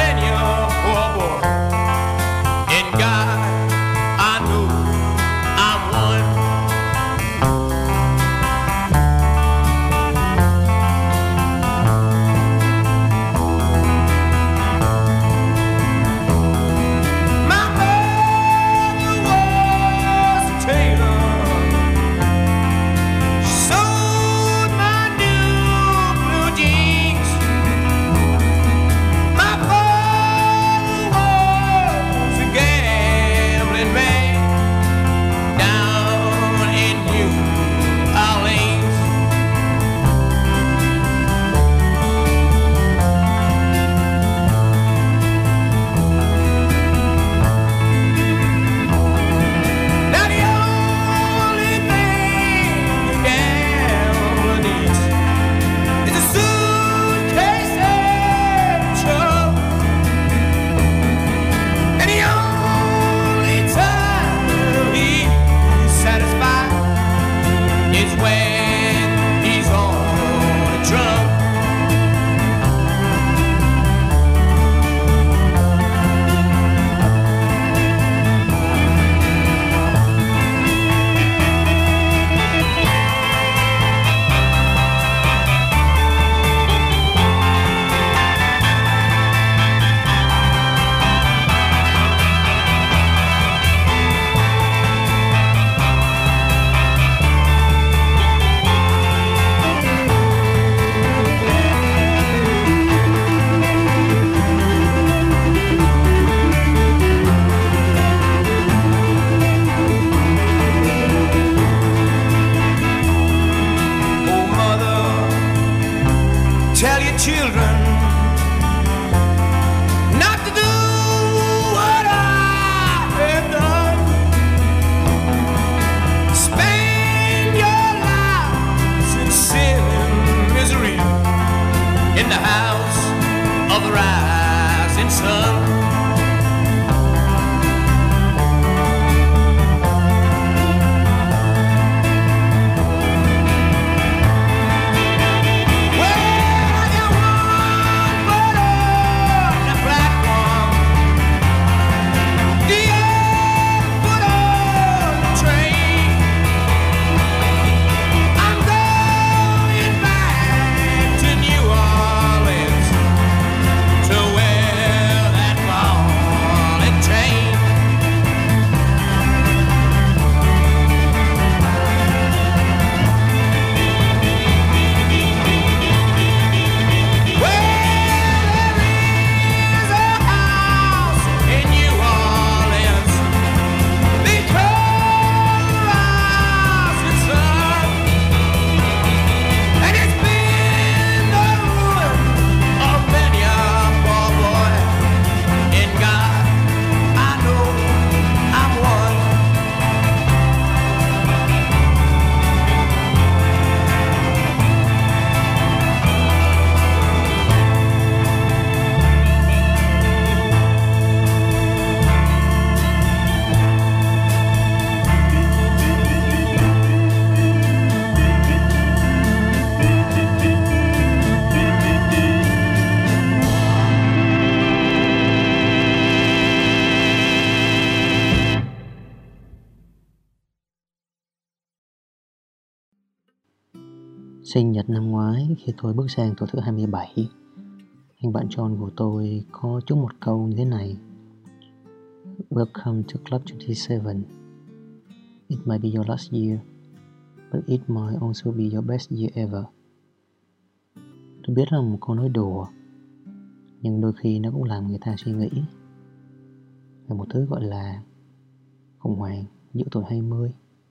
Sinh nhật năm ngoái, khi tôi bước sang tuổi thứ hai mươi bảy, anh bạn John của tôi có chúc một câu như thế này: Welcome to Club twenty-seven. It might be your last year, but it might also be your best year ever. Tôi biết là một câu nói đùa, nhưng đôi khi nó cũng làm người ta suy nghĩ về một thứ gọi là khủng hoảng giữa tuổi hai mươi.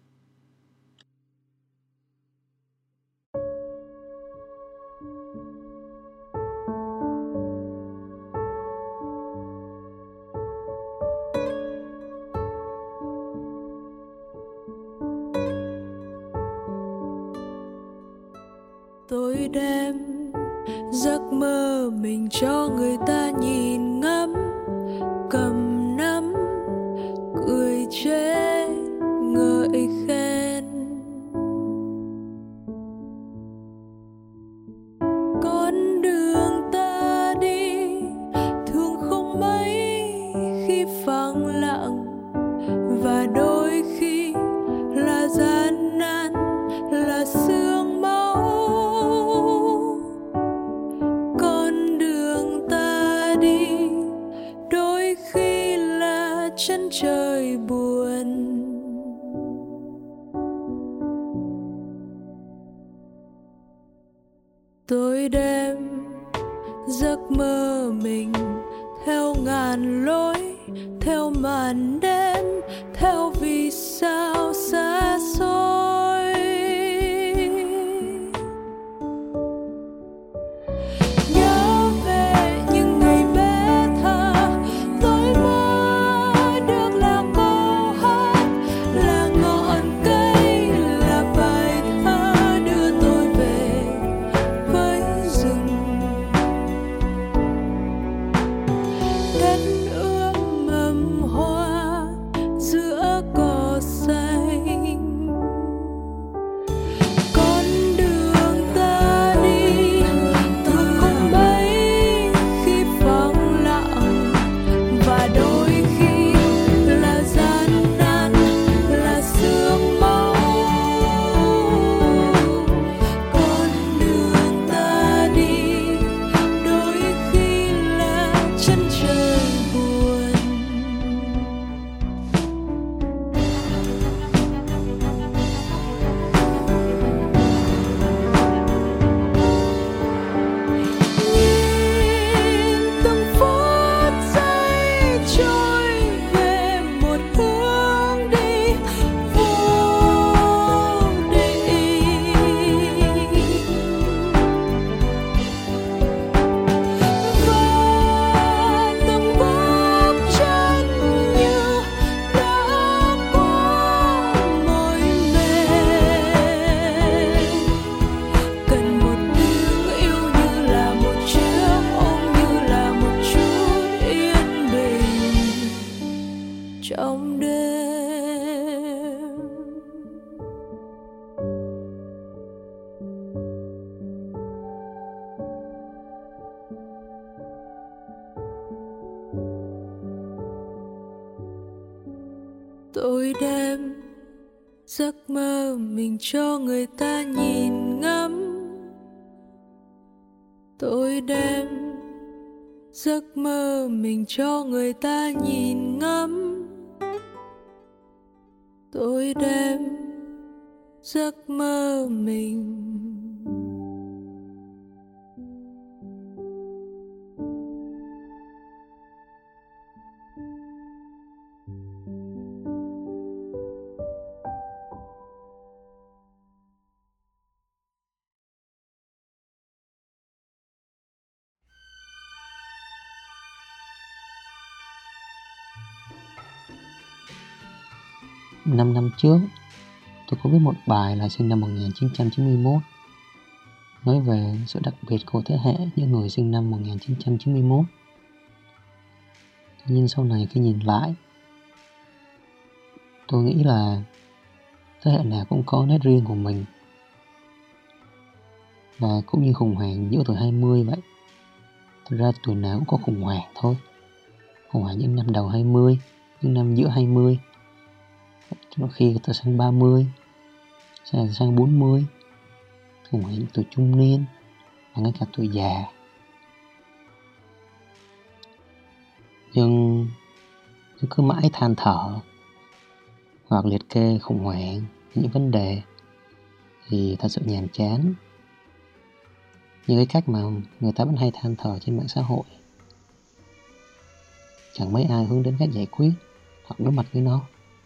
Tôi đem giấc mơ mình cho người ta nhìn ngắm, cầm nắm, cười chê, ngợi khen. Con đường ta đi thường không mấy khi phẳng lặng, và đôi khi là gian nan, là sương máu. Chân trời buồn, tôi đem giấc mơ mình theo ngàn lối, theo màn đêm, theo vì sao xa xôi. Nhớ về những ngày bé thơ, tôi mơ trong đêm. Tôi đem giấc mơ mình cho người ta nhìn ngắm, tôi đem giấc mơ mình cho người ta nhìn ngắm, tôi đem giấc mơ mình. Năm năm trước, tôi có viết một bài là sinh năm một nghìn chín trăm chín mươi mốt, nói về sự đặc biệt của thế hệ những người sinh năm một nghìn chín trăm chín mươi mốt. Tuy nhiên sau này khi nhìn lại, tôi nghĩ là thế hệ nào cũng có nét riêng của mình. Và cũng như khủng hoảng giữa tuổi hai mươi vậy, thực ra tuổi nào cũng có khủng hoảng thôi. Khủng hoảng những năm đầu hai mươi, những năm giữa hai mươi, khi người ta sang ba mươi, sang, sang bốn mươi, không phải những tuổi trung niên mà ngay cả tuổi già. Nhưng nếu cứ mãi than thở hoặc liệt kê khủng hoảng những vấn đề thì thật sự nhàm chán. Như cái cách mà người ta vẫn hay than thở trên mạng xã hội, chẳng mấy ai hướng đến cách giải quyết hoặc đối mặt với nó.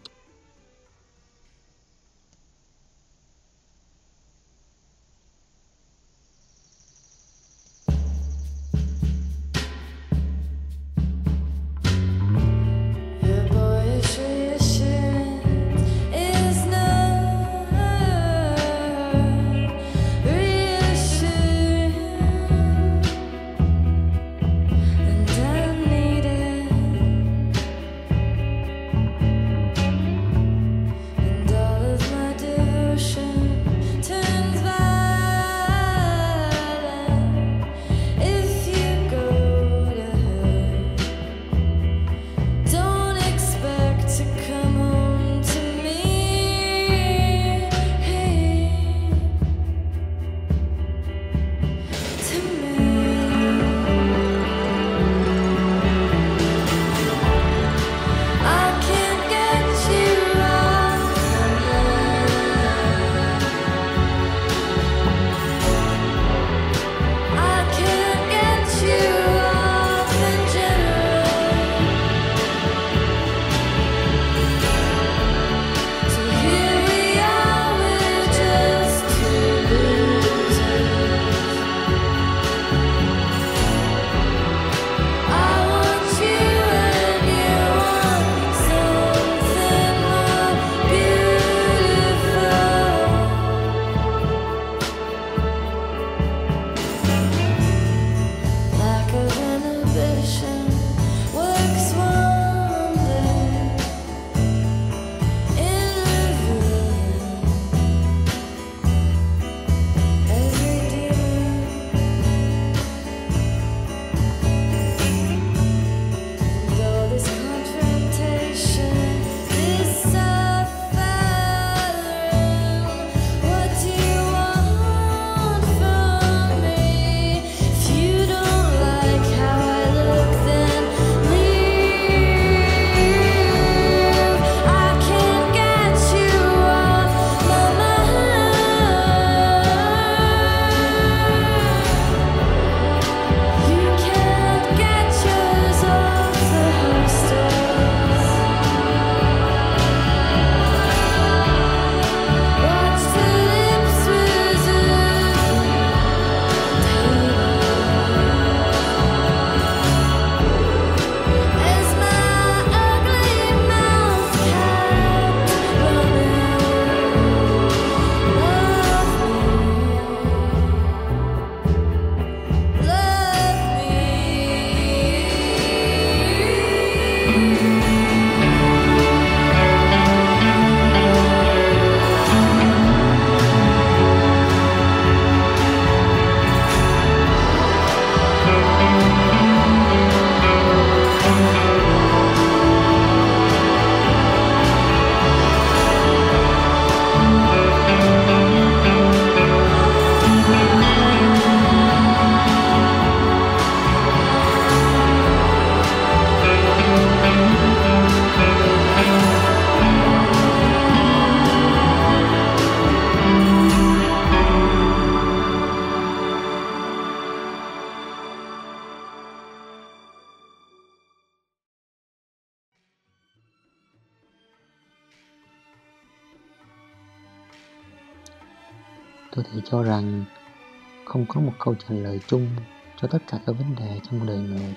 Tôi thì cho rằng không có một câu trả lời chung cho tất cả các vấn đề trong đời người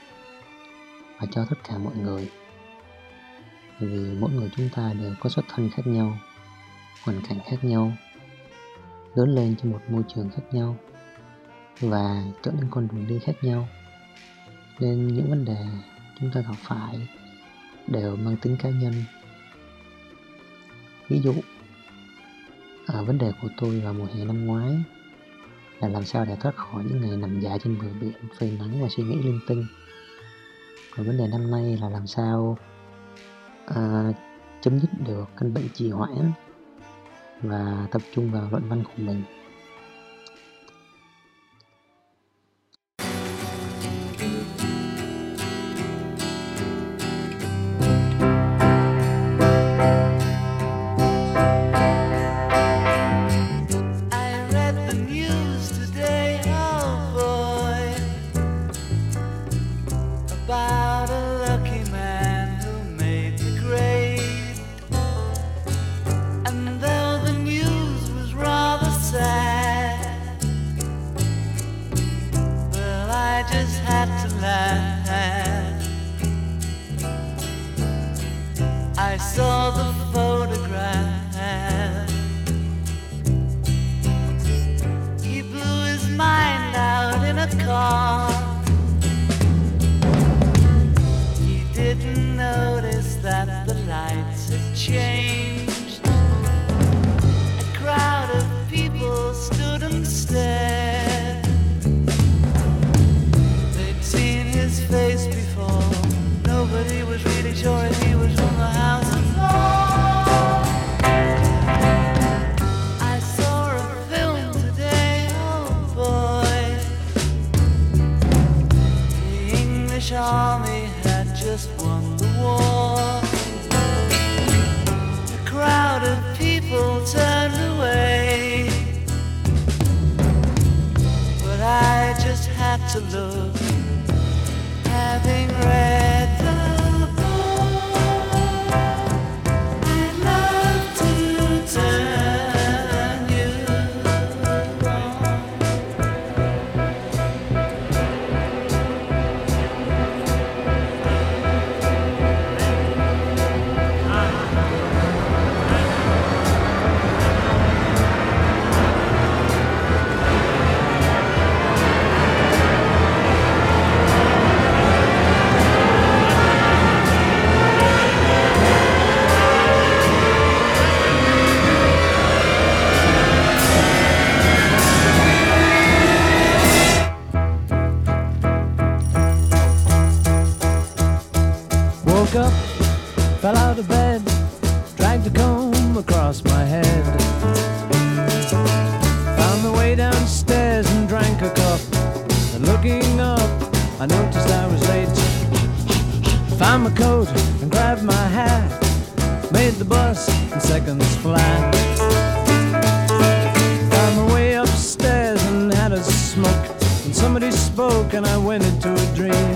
và cho tất cả mọi người. Bởi vì mỗi người chúng ta đều có xuất thân khác nhau, hoàn cảnh khác nhau, lớn lên trong một môi trường khác nhau và chọn những con đường đi khác nhau. Nên những vấn đề chúng ta gặp phải đều mang tính cá nhân. Ví dụ, ở vấn đề của tôi vào mùa hè năm ngoái là làm sao để thoát khỏi những ngày nằm dài trên bờ biển phơi nắng và suy nghĩ linh tinh. Còn vấn đề năm nay là làm sao à, chấm dứt được căn bệnh trì hoãn và tập trung vào luận văn của mình. the photograph. He blew his mind out in a car. He didn't notice that the lights had changed. A crowd of people stood and stared. They'd seen his face before. Nobody was really sure if he was from the House of Lords. I saw a film today, oh boy. The English army had just won the war. A crowd of people turned away, but I just had to look, having read the book. I'd love to turn you on. Woke up, fell out of bed, dragged a comb across my head. Found my way downstairs and drank a cup. And looking up, I noticed I was late. Found my coat and grabbed my hat. Made the bus in seconds flat. Found my way upstairs and had a smoke. And somebody spoke and I went into a dream.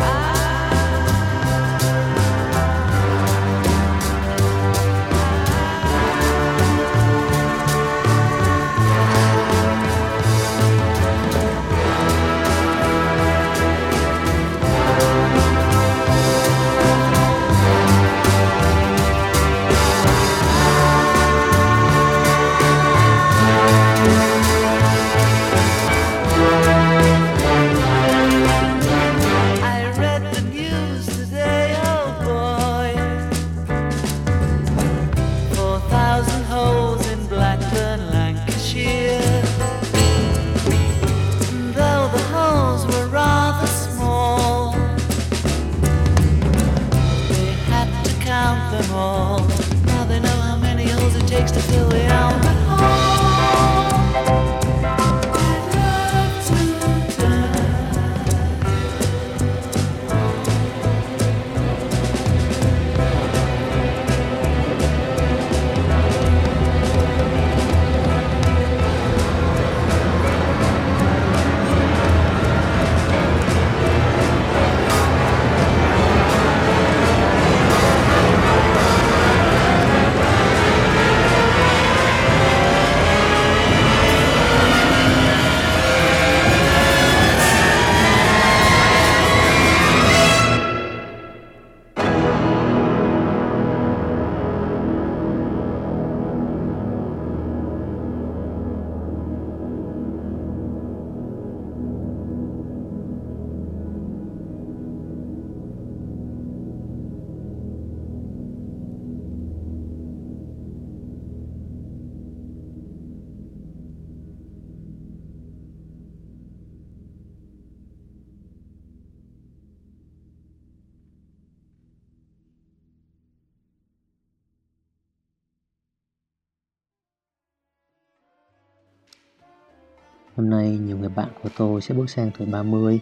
Hôm nay nhiều người bạn của tôi sẽ bước sang tuổi ba mươi.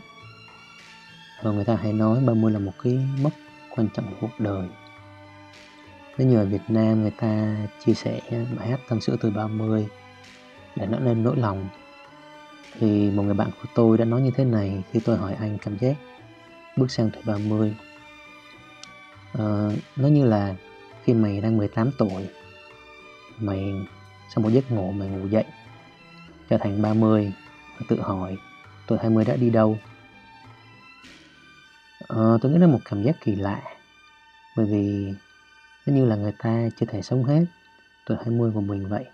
Và người ta hay nói ba mươi là một cái mốc quan trọng của cuộc đời. Nếu như ở Việt Nam người ta chia sẻ bài hát tâm sự tuổi ba mươi để nói lên nỗi lòng, thì một người bạn của tôi đã nói như thế này khi tôi hỏi anh cảm giác bước sang tuổi ba mươi. Ờ, nó như là khi mày đang mười tám tuổi, mày sau một giấc ngủ mày ngủ dậy trở thành ba mươi và tự hỏi tuổi hai mươi đã đi đâu. Ờ, tôi nghĩ là một cảm giác kỳ lạ, bởi vì Nó như là người ta chưa thể sống hết tuổi hai mươi của mình vậy.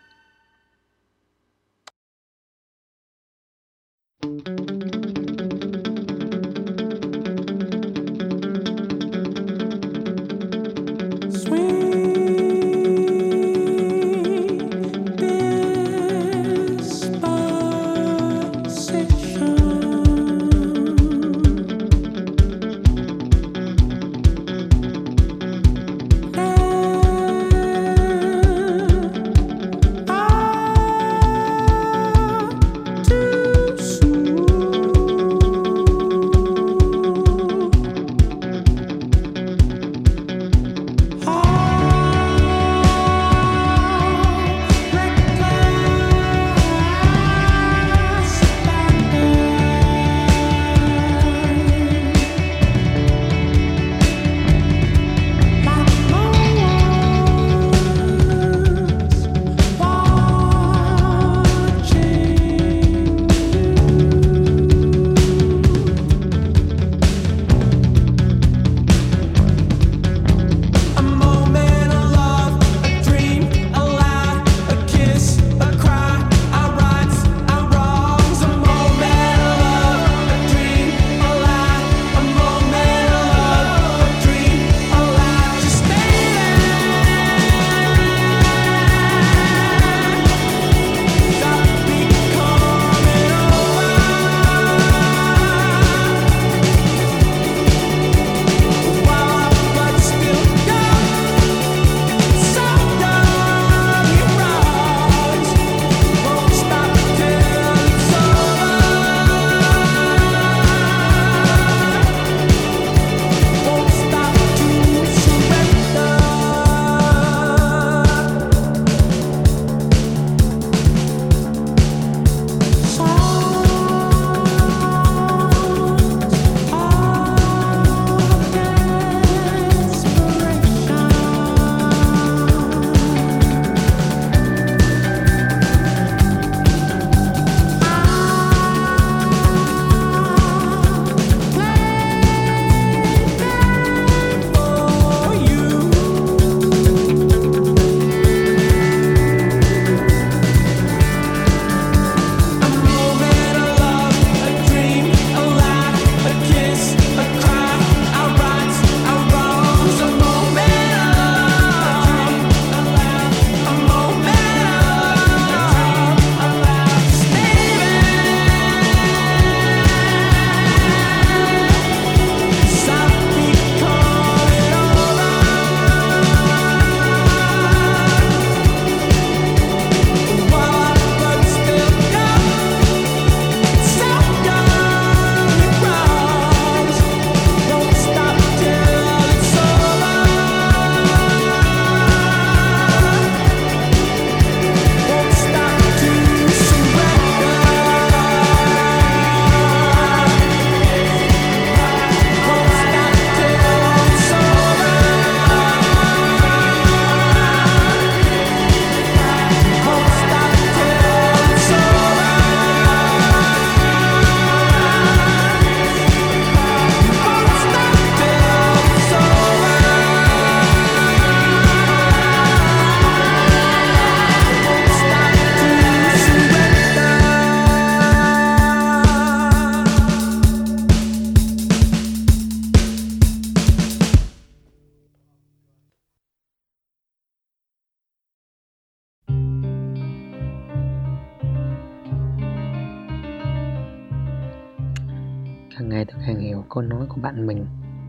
Càng ngày tôi càng hiểu câu nói của bạn mình.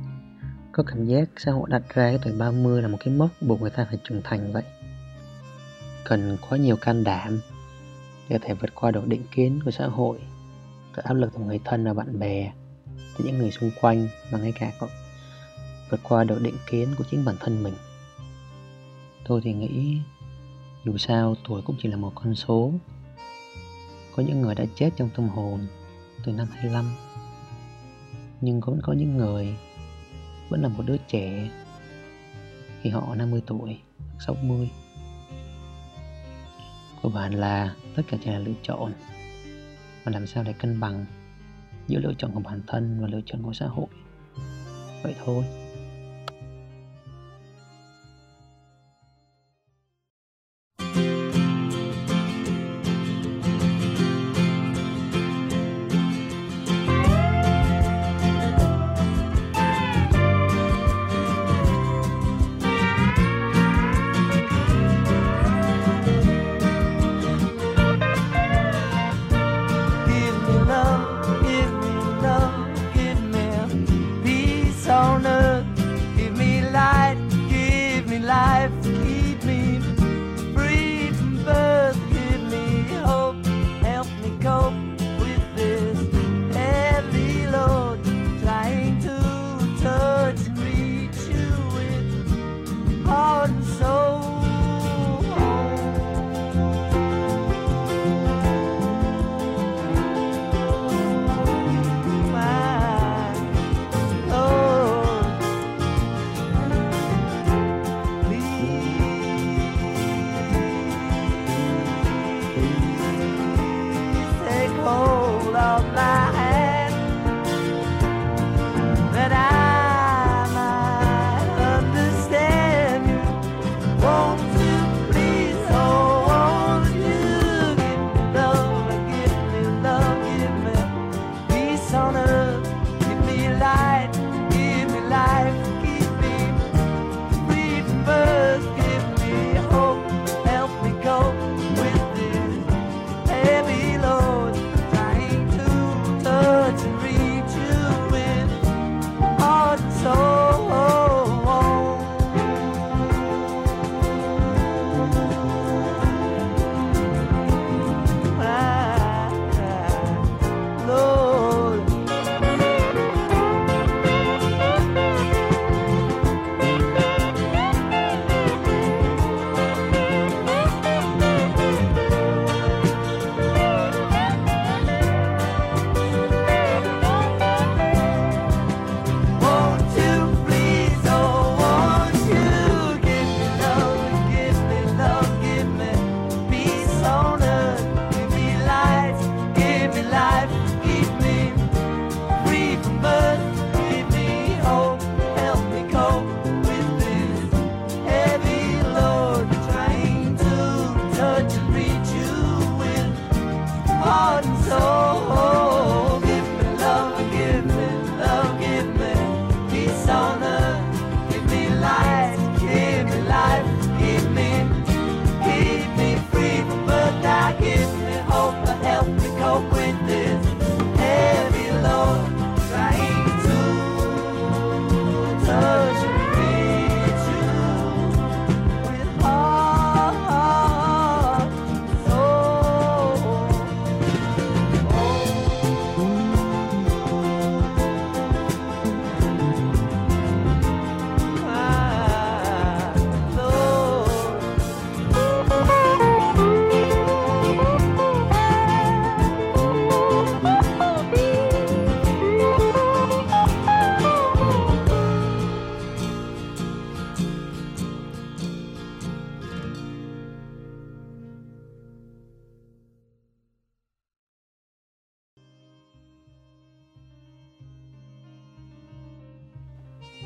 Có cảm giác xã hội đặt ra cái tuổi ba mươi là một cái mốc buộc người ta phải trưởng thành vậy. Cần quá nhiều can đảm để có thể vượt qua độ định kiến của xã hội, từ áp lực từ người thân và bạn bè, từ những người xung quanh, và ngay cả có vượt qua độ định kiến của chính bản thân mình. Tôi thì nghĩ dù sao tuổi cũng chỉ là một con số. Có những người đã chết trong tâm hồn từ năm hai mươi lăm, nhưng vẫn có những người vẫn là một đứa trẻ khi họ năm mươi tuổi, sáu mươi. Cơ bản là tất cả chỉ là lựa chọn, và làm sao để cân bằng giữa lựa chọn của bản thân và lựa chọn của xã hội. Vậy thôi.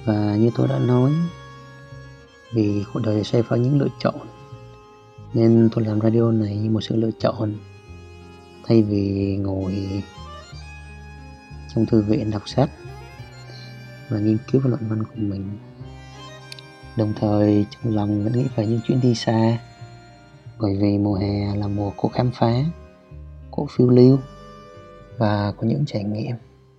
Và như tôi đã nói, vì cuộc đời xoay quanh những lựa chọn, nên tôi làm radio này như một sự lựa chọn. Thay vì ngồi trong thư viện đọc sách và nghiên cứu về luận văn của mình, đồng thời trong lòng vẫn nghĩ về những chuyến đi xa. Bởi vì mùa hè là mùa của khám phá, của phiêu lưu và của những trải nghiệm.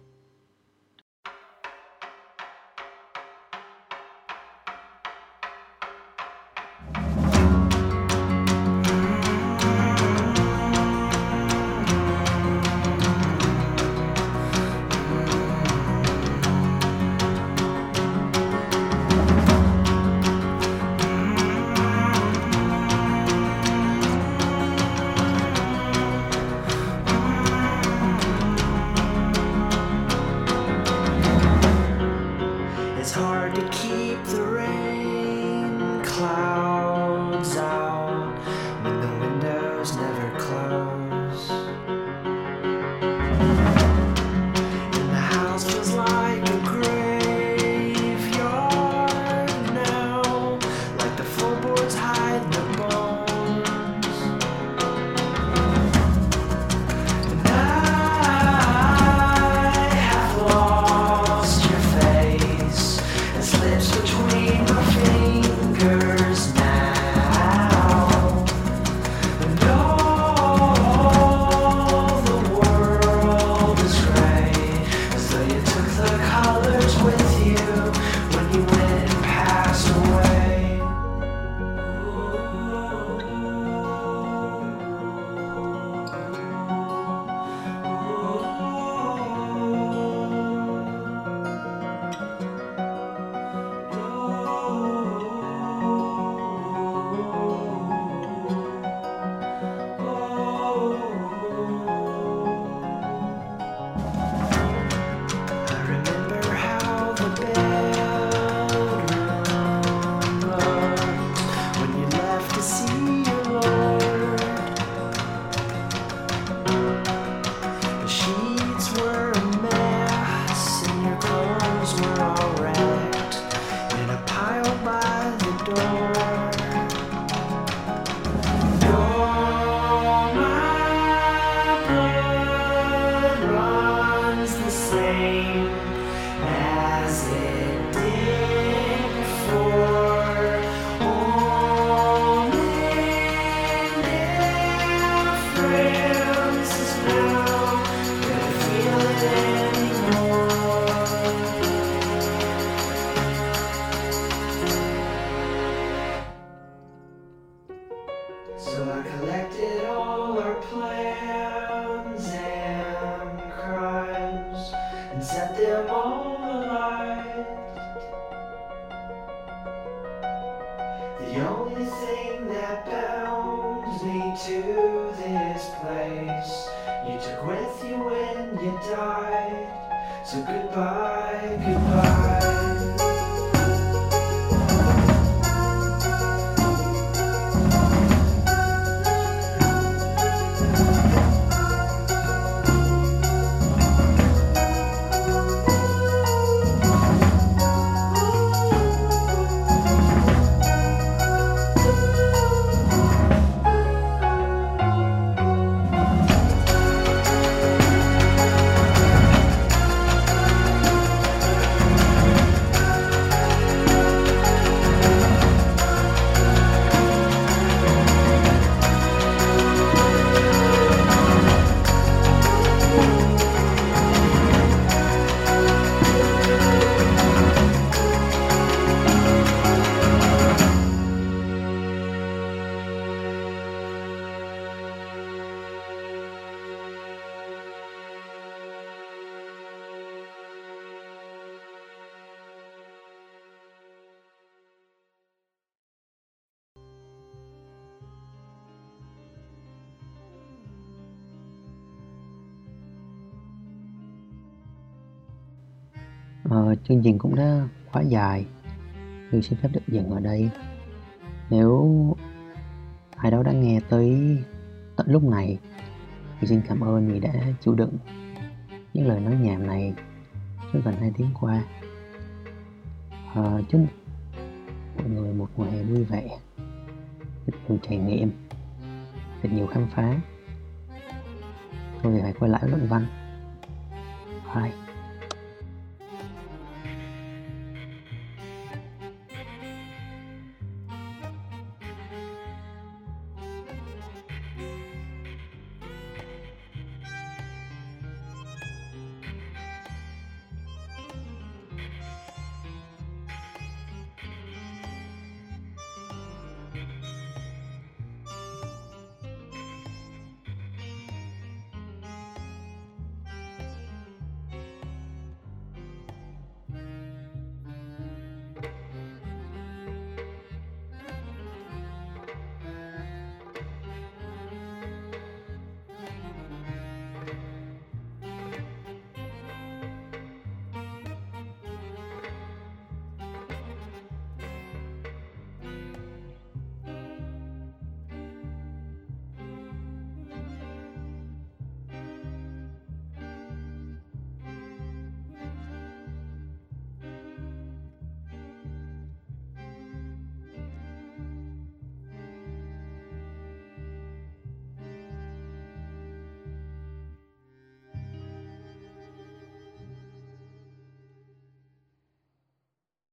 Ờ, chương trình cũng đã quá dài, tôi xin phép được dừng ở đây. Nếu ai đó đã nghe tới tận lúc này thì xin cảm ơn vì đã chịu đựng những lời nói nhảm này suốt gần hai tiếng qua. uh, chúc mọi người một mùa hè vui vẻ, thật nhiều trải nghiệm, thật nhiều khám phá. Tôi thì phải quay lại luận văn. Bye.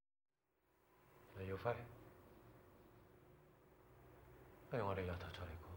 你要飛，不如我哋由頭再嚟過。